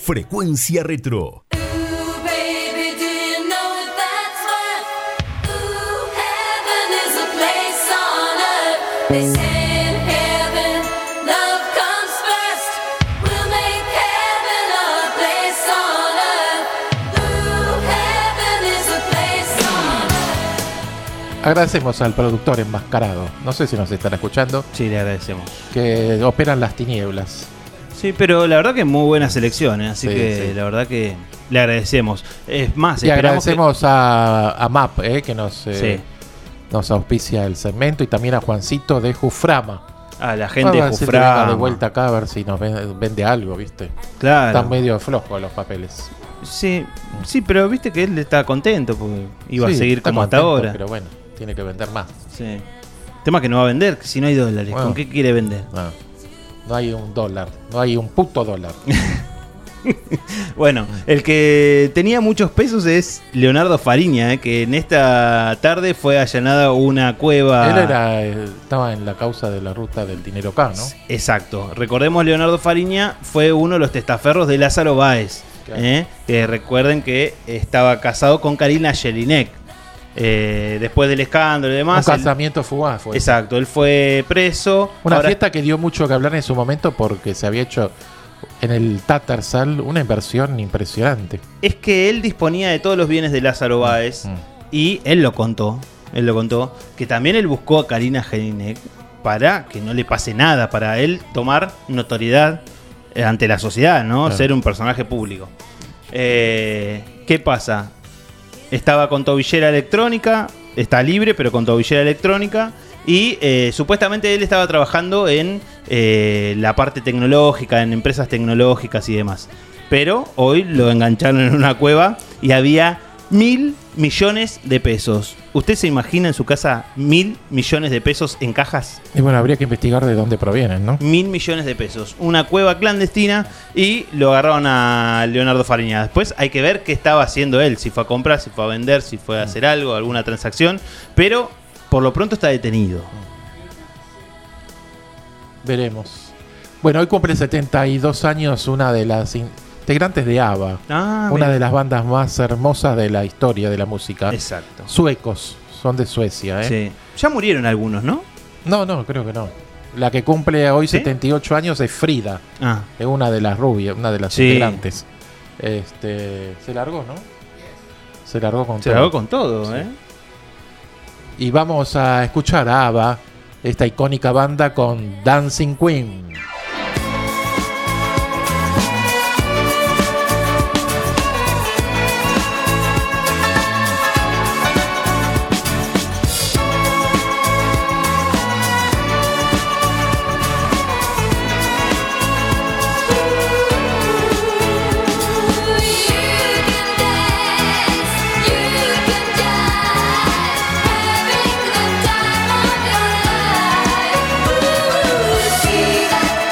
Frecuencia Retro. Baby, do you know that's what ooh, heaven is a place on earth? They say in heaven, love comes first. We'll make heaven a place on earth. Ooh, heaven is a place on earth. Agradecemos al productor enmascarado. No sé si nos están escuchando. Sí, le agradecemos. Que operan las tinieblas. Sí, pero la verdad que muy buena selección, ¿eh? Así Sí, que sí. la verdad que le agradecemos. Es más, Y esperamos agradecemos a, a M A P, eh, que nos, eh, Sí. nos auspicia el segmento, y también a Juancito de Juframa. que a la gente de Vamos a decir que venga Juframa. de vuelta acá a ver si nos ven- vende algo, ¿viste? Claro. Están medio flojos los papeles. Sí, sí, pero viste que él está contento porque iba Sí, a seguir está como hasta contento, ahora. Pero bueno, tiene que vender más. Sí. Tema que no va a vender, que si no hay dólares. Bueno. ¿Con qué quiere vender? No, no hay un dólar, no hay un puto dólar. Bueno, el que tenía muchos pesos es Leonardo Fariña, eh, que en esta tarde fue allanada una cueva. Él era, eh, estaba en la causa de la ruta del dinero K, ¿no? Exacto. Recordemos, Leonardo Fariña fue uno de los testaferros de Lázaro Báez. Claro. ¿eh? Que recuerden que estaba casado con Karina Jelinek. Eh, después del escándalo y demás. Un él- casamiento fugaz fue. Exacto, él fue preso. Una Ahora- fiesta que dio mucho que hablar en su momento porque se había hecho en el Tatarsal una inversión impresionante. Es que él disponía de todos los bienes de Lázaro Báez y él lo contó, él lo contó, que también él buscó a Karina Jelinek para que no le pase nada, para él tomar notoriedad eh, ante la sociedad, ¿no? Claro. Ser un personaje público. Eh, ¿Qué pasa? Estaba con tobillera electrónica, está libre, pero con tobillera electrónica. Y eh, supuestamente él estaba trabajando en eh, la parte tecnológica, en empresas tecnológicas y demás. Pero hoy lo engancharon en una cueva y había mil millones de pesos. ¿Usted se imagina en su casa mil millones de pesos en cajas? Y bueno, habría que investigar de dónde provienen, ¿no? Mil millones de pesos. Una cueva clandestina y lo agarraron a Leonardo Fariña. Después hay que ver qué estaba haciendo él. Si fue a comprar, si fue a vender, si fue a hacer algo, alguna transacción. Pero por lo pronto está detenido. Veremos. Bueno, hoy cumple setenta y dos años una de las integrantes de ABBA. Ah, una mira. de las bandas más hermosas de la historia de la música. Exacto. Suecos, son de Suecia, ¿eh? Sí. Ya murieron algunos, ¿no? No, no, creo que no. La que cumple hoy setenta y ocho años es Frida. Ah. Es una de las rubias, una de las Sí. integrantes. Este, se largó, ¿no? Se largó con Se todo. largó con todo, Sí. ¿eh? Y vamos a escuchar a ABBA, esta icónica banda, con Dancing Queen. See that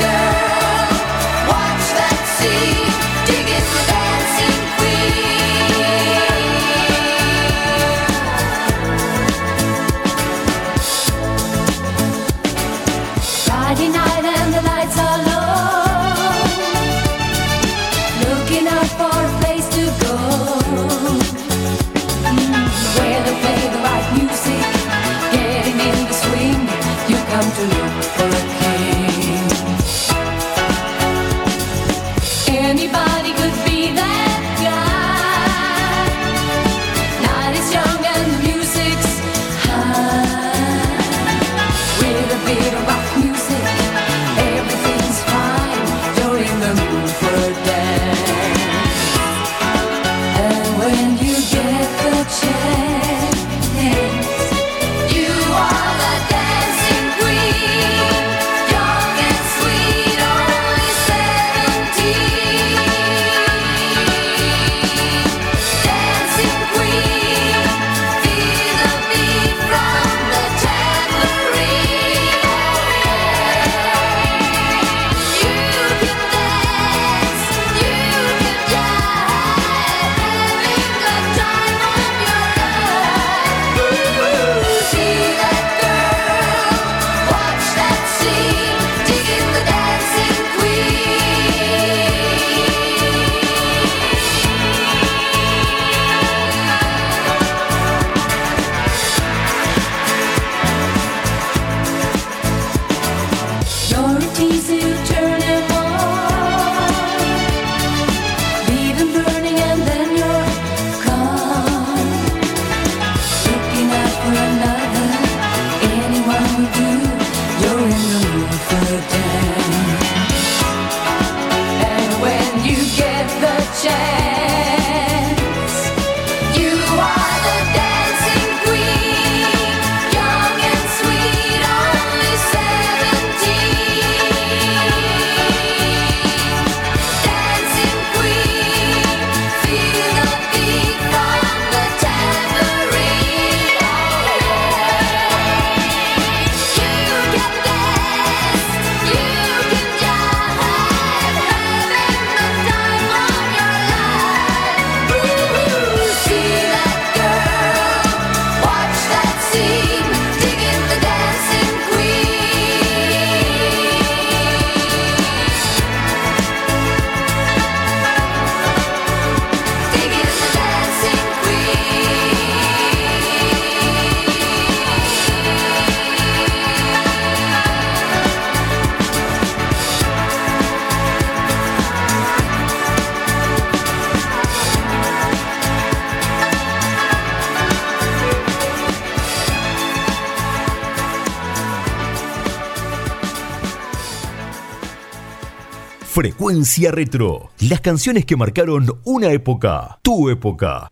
Frecuencia Retro. Las canciones que marcaron una época. Tu época.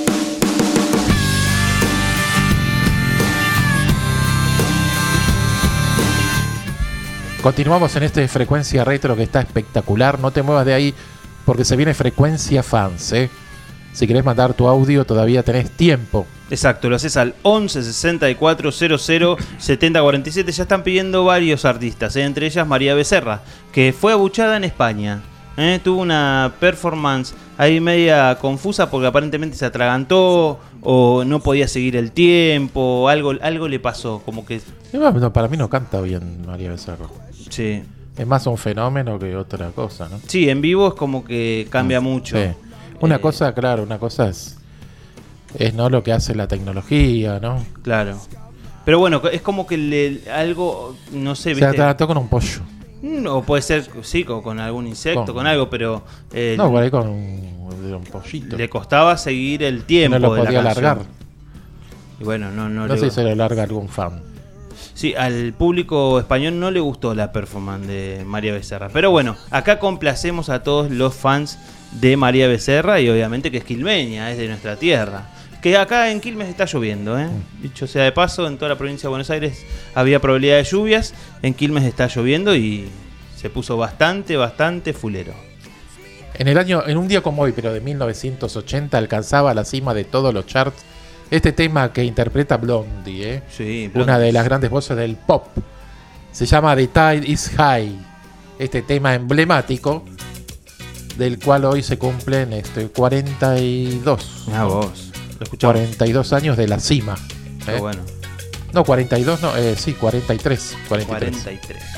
Continuamos en este Frecuencia Retro que está espectacular. No te muevas de ahí porque se viene Frecuencia Fans, ¿eh? Si querés mandar tu audio todavía tenés tiempo. Exacto, lo haces al once sesenta y cuatro cero cero setenta cuarenta y siete. Ya están pidiendo varios artistas, ¿eh? Entre ellas María Becerra, que fue abuchada en España. ¿eh? Tuvo una performance ahí media confusa porque aparentemente se atragantó o no podía seguir el tiempo, algo, algo le pasó, como que... No, para mí no canta bien María Becerra. Sí. Es más un fenómeno que otra cosa, ¿no? Sí, en vivo es como que cambia mucho. Sí. Una Eh, cosa, claro, una cosa es, es no lo que hace la tecnología, ¿no? Claro. Pero bueno, es como que le, algo, no sé, Se ¿viste? atragantó con un pollo. Mm, O puede ser, sí, con, con algún insecto, con, Con- algo, pero... eh, No, por ahí con un, un pollito. le costaba seguir el tiempo. No lo de la podía canción. largar. Y bueno, no, no, No le- sé si se lo larga algún fan. Sí, al público español no le gustó la performance de María Becerra. Pero bueno, acá complacemos a todos los fans de María Becerra y obviamente que es quilmeña, es de nuestra tierra. Que acá en Quilmes está lloviendo, ¿eh? Dicho sea de paso, en toda la provincia de Buenos Aires había probabilidad de lluvias. En Quilmes está lloviendo y se puso bastante, bastante fulero. En el año, en un día como hoy, pero de mil novecientos ochenta, alcanzaba la cima de todos los charts este tema que interpreta Blondie, ¿eh? Sí, Blondie. Una de las grandes voces del pop. Se llama The Tide is High. Este tema emblemático del cual hoy se cumplen este, cuarenta y dos. Ah, vos. Lo escuchamos. cuarenta y dos años de la cima. Qué ¿eh? bueno. No, cuarenta y dos, no, eh, sí, cuarenta y tres. cuarenta y tres. cuarenta y tres.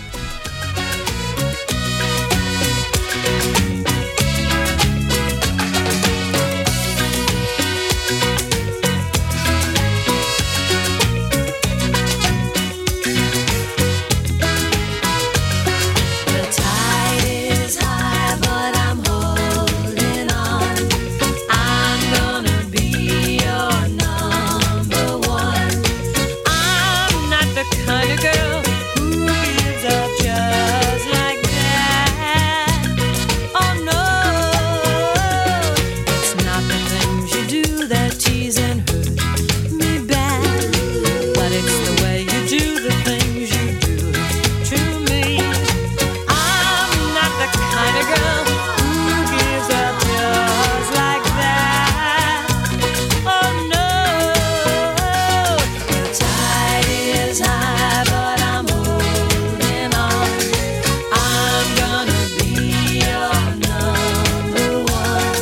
The tide is high, but I'm holding on. I'm gonna be your number one. I'm not the kind of girl who gives up just like that. Oh no, it's not the things you do that tease and hurt me bad, but it's the way you do the things you do to me. I'm not the kind of girl who gives up just like that. Oh no, the tide is high, but I'm holding on. I'm gonna be your number one,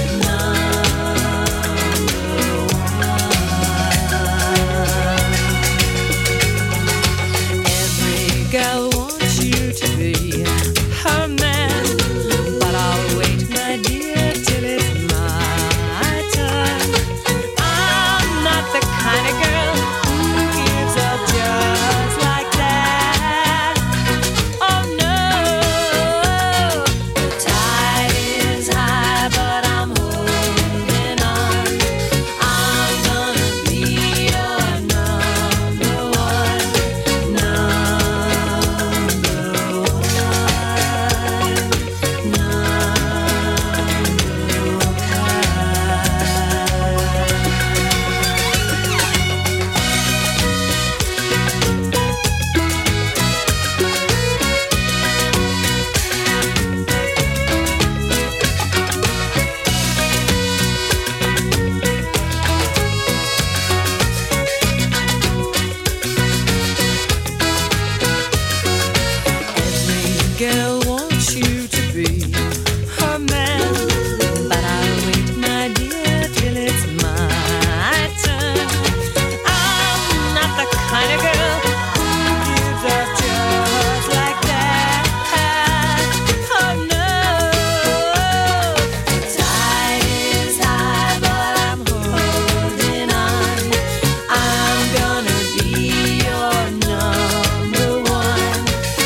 number one. Every girl wants you to be her man, but I'll wait, my dear, till it's my turn. I'm not the kind of girl who gives up just like that. Oh no, the tide is high, but I'm holding on. I'm gonna be your number one, Every girl wants you to be her man, but I'll wait, my dear, till it's my turn. I'm not the kind of girl who gives up just like that. Oh no, the tide is high, but I'm holding on. I'm gonna be your number one,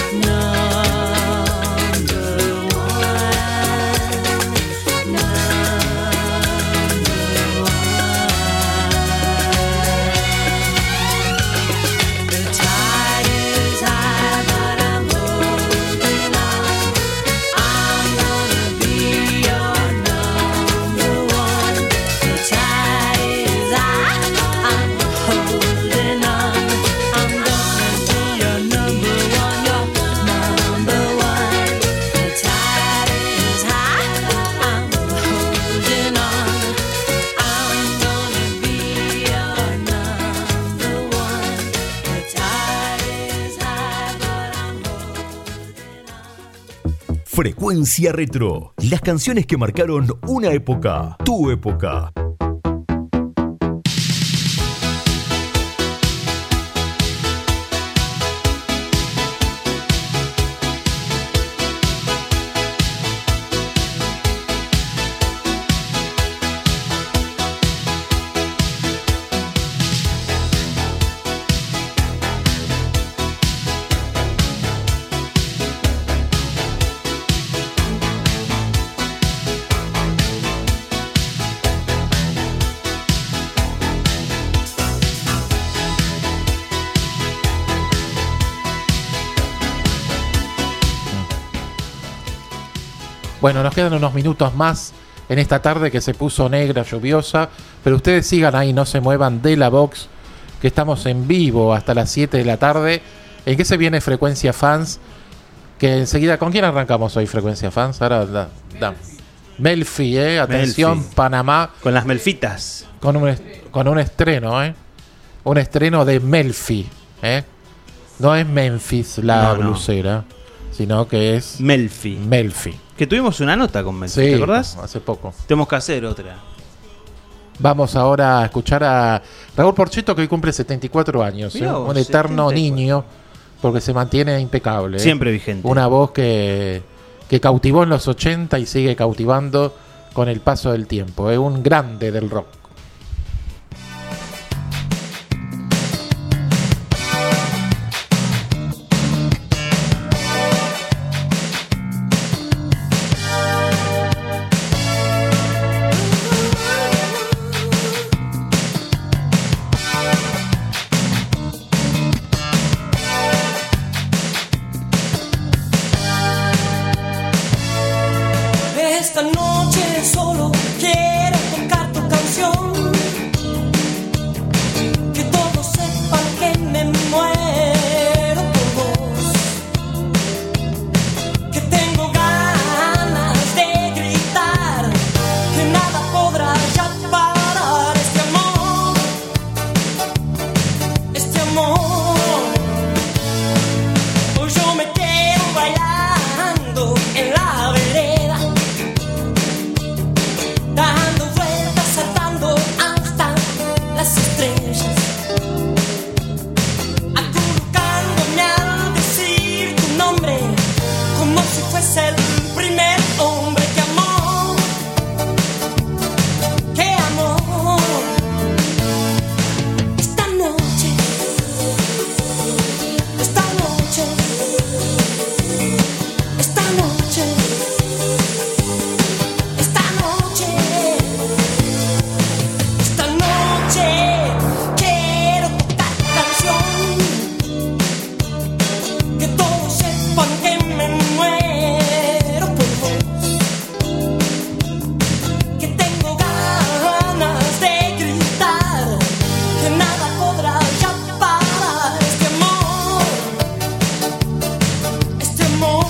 number one, number one. Frecuencia Retro. Las canciones que marcaron una época. Tu época. Bueno, nos quedan unos minutos más en esta tarde que se puso negra, lluviosa, pero ustedes sigan ahí, no se muevan de la box, que estamos en vivo hasta las siete de la tarde. ¿En qué se viene Frecuencia Fans? Que enseguida, ¿con quién arrancamos hoy Frecuencia Fans? Ahora, da, da. Melfi, eh, atención, Melfi. Panamá. Con las Melfitas. Con un, con un estreno, eh. Un estreno de Melfi, eh. No es Memphis la No, no. blusera, sino que es Melfi. Melfi. Que tuvimos una nota con Melfi, Sí, ¿te acordás? hace poco. Tenemos que hacer otra. Vamos ahora a escuchar a Raúl Porchetto, que hoy cumple setenta y cuatro años. Mirá ¿eh? vos, Un eterno setenta y cuatro. niño, porque se mantiene impecable. ¿eh? Siempre vigente. Una voz que, que cautivó en los ochenta y sigue cautivando con el paso del tiempo. Es un grande del rock. Esta noche solo quiero tocar tu canción, que todos sepan que me muero por vos, que tengo ganas de gritar, que nada podrá ya parar este amor, este amor. Hoy yo me quedo bailando en la vereda, dando vueltas, saltando hasta las estrellas, acurrucándome al decir tu nombre, como si fuese el primer hombre que amó, que amó. Esta noche, esta noche, esta noche, esta noche, esta noche quiero tocar tu canción, que todos sepan que me muero por vos, que tengo ganas de gritar, que nada podrá ya parar este amor, este amor.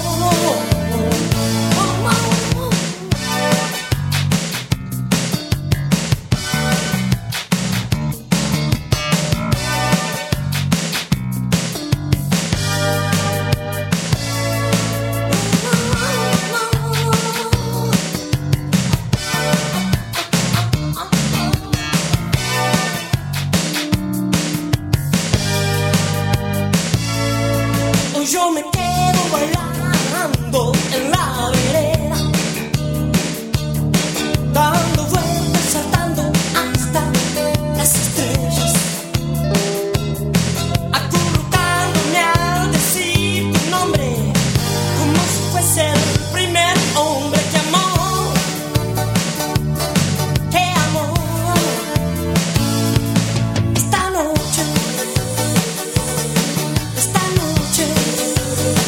Hoy yo me quedo bailando en la vereda, dando vueltas, saltando hasta las estrellas, acurrucándome al decir tu nombre, como si fuese el primer hombre que amó, que amó. Esta noche, esta noche,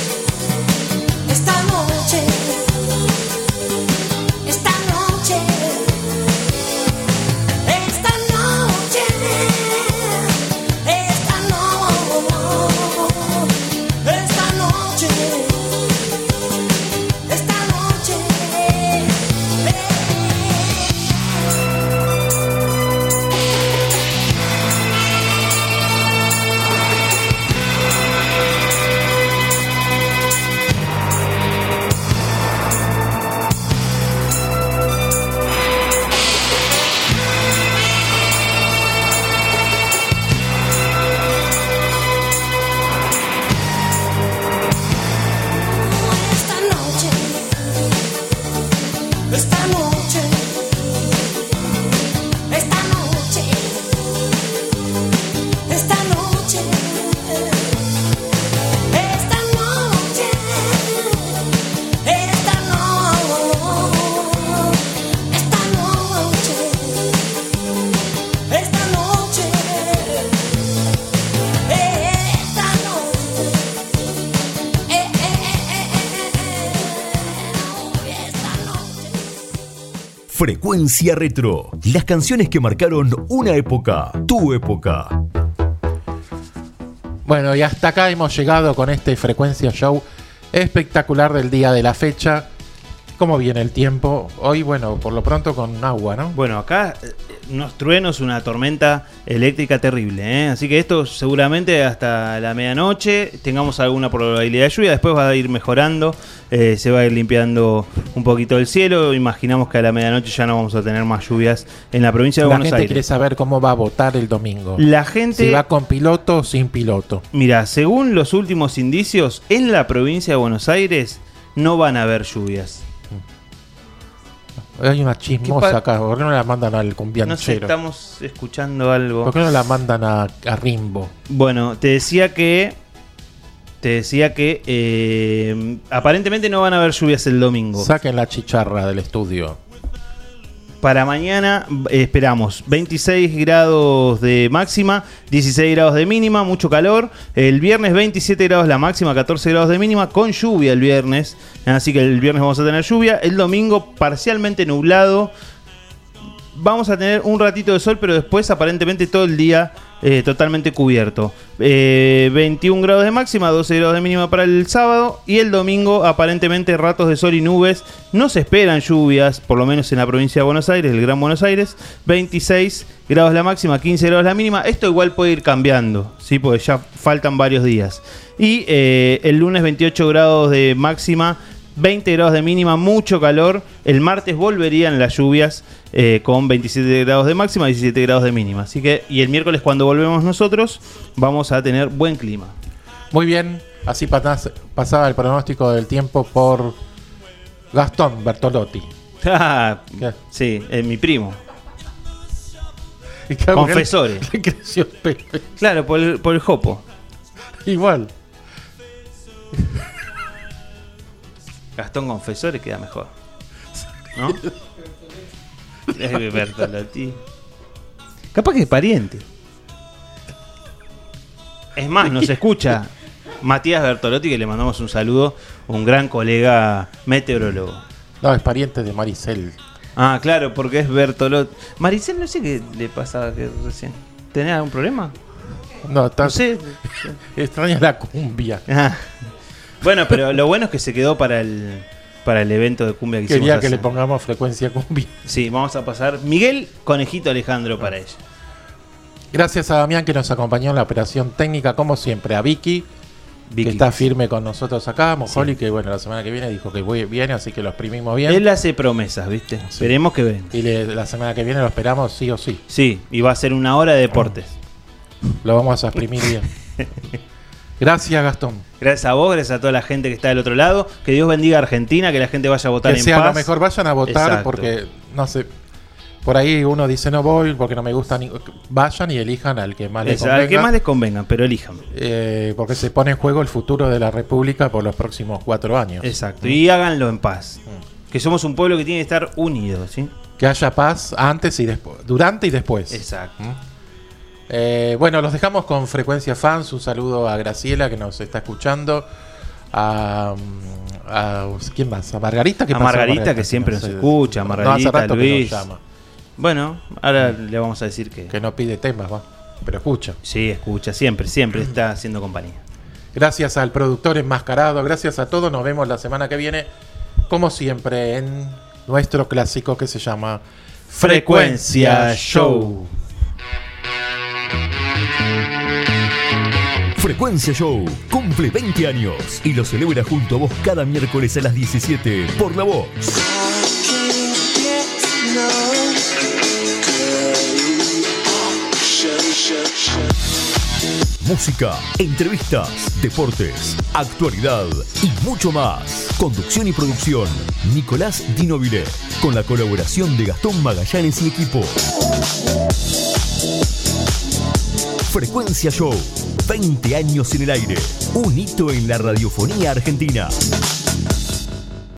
Frecuencia Retro. Las canciones que marcaron una época, tu época. Bueno, y hasta acá hemos llegado con este Frecuencia Show espectacular del día de la fecha. ¿Cómo viene el tiempo? Hoy, bueno, por lo pronto con agua, ¿no? Bueno, acá eh, unos truenos, una tormenta eléctrica terrible, ¿eh? Así que esto seguramente hasta la medianoche tengamos alguna probabilidad de lluvia. Después va a ir mejorando, eh, se va a ir limpiando un poquito el cielo. Imaginamos que a la medianoche ya no vamos a tener más lluvias en la provincia de La Buenos gente Aires. quiere saber cómo va a votar el domingo. La gente... Si va con piloto o sin piloto. Mira, según los últimos indicios, en la provincia de Buenos Aires no van a haber lluvias. Hay una chismosa pa- acá. ¿Por qué no la mandan al No sé, cumbianchero? estamos escuchando algo. ¿Por qué no la mandan a, a Rimbo? Bueno, te decía que. Te decía que. eh, aparentemente no van a haber lluvias el domingo. Saquen la chicharra del estudio. Para mañana eh, esperamos veintiséis grados de máxima, dieciséis grados de mínima, mucho calor. El viernes veintisiete grados la máxima, catorce grados de mínima, con lluvia el viernes. Así que el viernes vamos a tener lluvia. El domingo parcialmente nublado. Vamos a tener un ratito de sol, pero después aparentemente todo el día eh, totalmente cubierto. Eh, veintiún grados de máxima, doce grados de mínima para el sábado. Y el domingo aparentemente ratos de sol y nubes. No se esperan lluvias, por lo menos en la provincia de Buenos Aires, el Gran Buenos Aires. veintiséis grados la máxima, quince grados la mínima. Esto igual puede ir cambiando, ¿sí? Porque ya faltan varios días. Y eh, el lunes veintiocho grados de máxima, veinte grados de mínima, mucho calor. El martes volverían las lluvias eh, con veintisiete grados de máxima, diecisiete grados de mínima. Así que, y el miércoles cuando volvemos nosotros vamos a tener buen clima. Muy bien, así patas- pasaba el pronóstico del tiempo por Gastón Bertolotti. Ah, sí, es mi primo. Y claro, Confesores. le creció Pepe. Claro, por el, por el jopo. Igual. Gastón Confesores queda mejor, ¿no? Es Bertolotti. Capaz que es pariente. Es más, nos escucha Matías Bertolotti, que le mandamos un saludo, un gran colega meteorólogo. No, es pariente de Maricel. Ah, claro, porque es Bertolotti. Maricel, no sé qué le pasaba que recién. ¿Tenía algún problema? No, está, No sé. extraña la cumbia. Ah. Bueno, pero lo bueno es que se quedó para el para el evento de cumbia que Quería hicimos que hace- le pongamos frecuencia cumbia. Sí, vamos a pasar Miguel Conejito Alejandro para ella. Gracias a Damián que nos acompañó en la operación técnica, como siempre. A Vicky, Vicky, que está sí. firme con nosotros acá. A Mojoli, Sí. que bueno, la semana que viene dijo que voy- viene, así que lo exprimimos bien. Él hace promesas, ¿viste? Esperemos que venga. Y le- la semana que viene lo esperamos sí o sí. Sí, y va a ser una hora de deportes. Lo vamos a exprimir bien. Gracias, Gastón. Gracias a vos, gracias a toda la gente que está del otro lado. Que Dios bendiga a Argentina, que la gente vaya a votar Que en sea paz. lo mejor, vayan a votar Exacto. porque, no sé, por ahí uno dice no voy porque no me gusta. Ni... Vayan y elijan al que más les Exacto, convenga. al que más les convenga, pero elijan. Eh, porque se pone en juego el futuro de la República por los próximos cuatro años. Exacto, y háganlo en paz. Que somos un pueblo que tiene que estar unido, ¿sí? Que haya paz antes y después, durante y después. Exacto. Eh, bueno, los dejamos con Frecuencia Fans. Un saludo a Graciela que nos está escuchando. A, a- ¿quién más? A Margarita. ¿Qué A pasó, Margarita, que siempre nos sé. escucha, a No, Margarita, hace rato que Luis. nos llama. Bueno, ahora le vamos a decir que... Que no pide temas, va. Pero escucha. Sí, escucha, siempre, siempre está haciendo compañía. Gracias al productor enmascarado. Gracias a todos. Nos vemos la semana que viene. Como siempre, en nuestro clásico que se llama Frecuencia Show. Frecuencia Show cumple veinte años y lo celebra junto a vos cada miércoles a las diecisiete por La Voz. Música, entrevistas, deportes, actualidad y mucho más. Conducción y producción, Nicolás Dinovile, con la colaboración de Gastón Magallanes y equipo. Frecuencia Show, veinte años en el aire, un hito en la radiofonía argentina.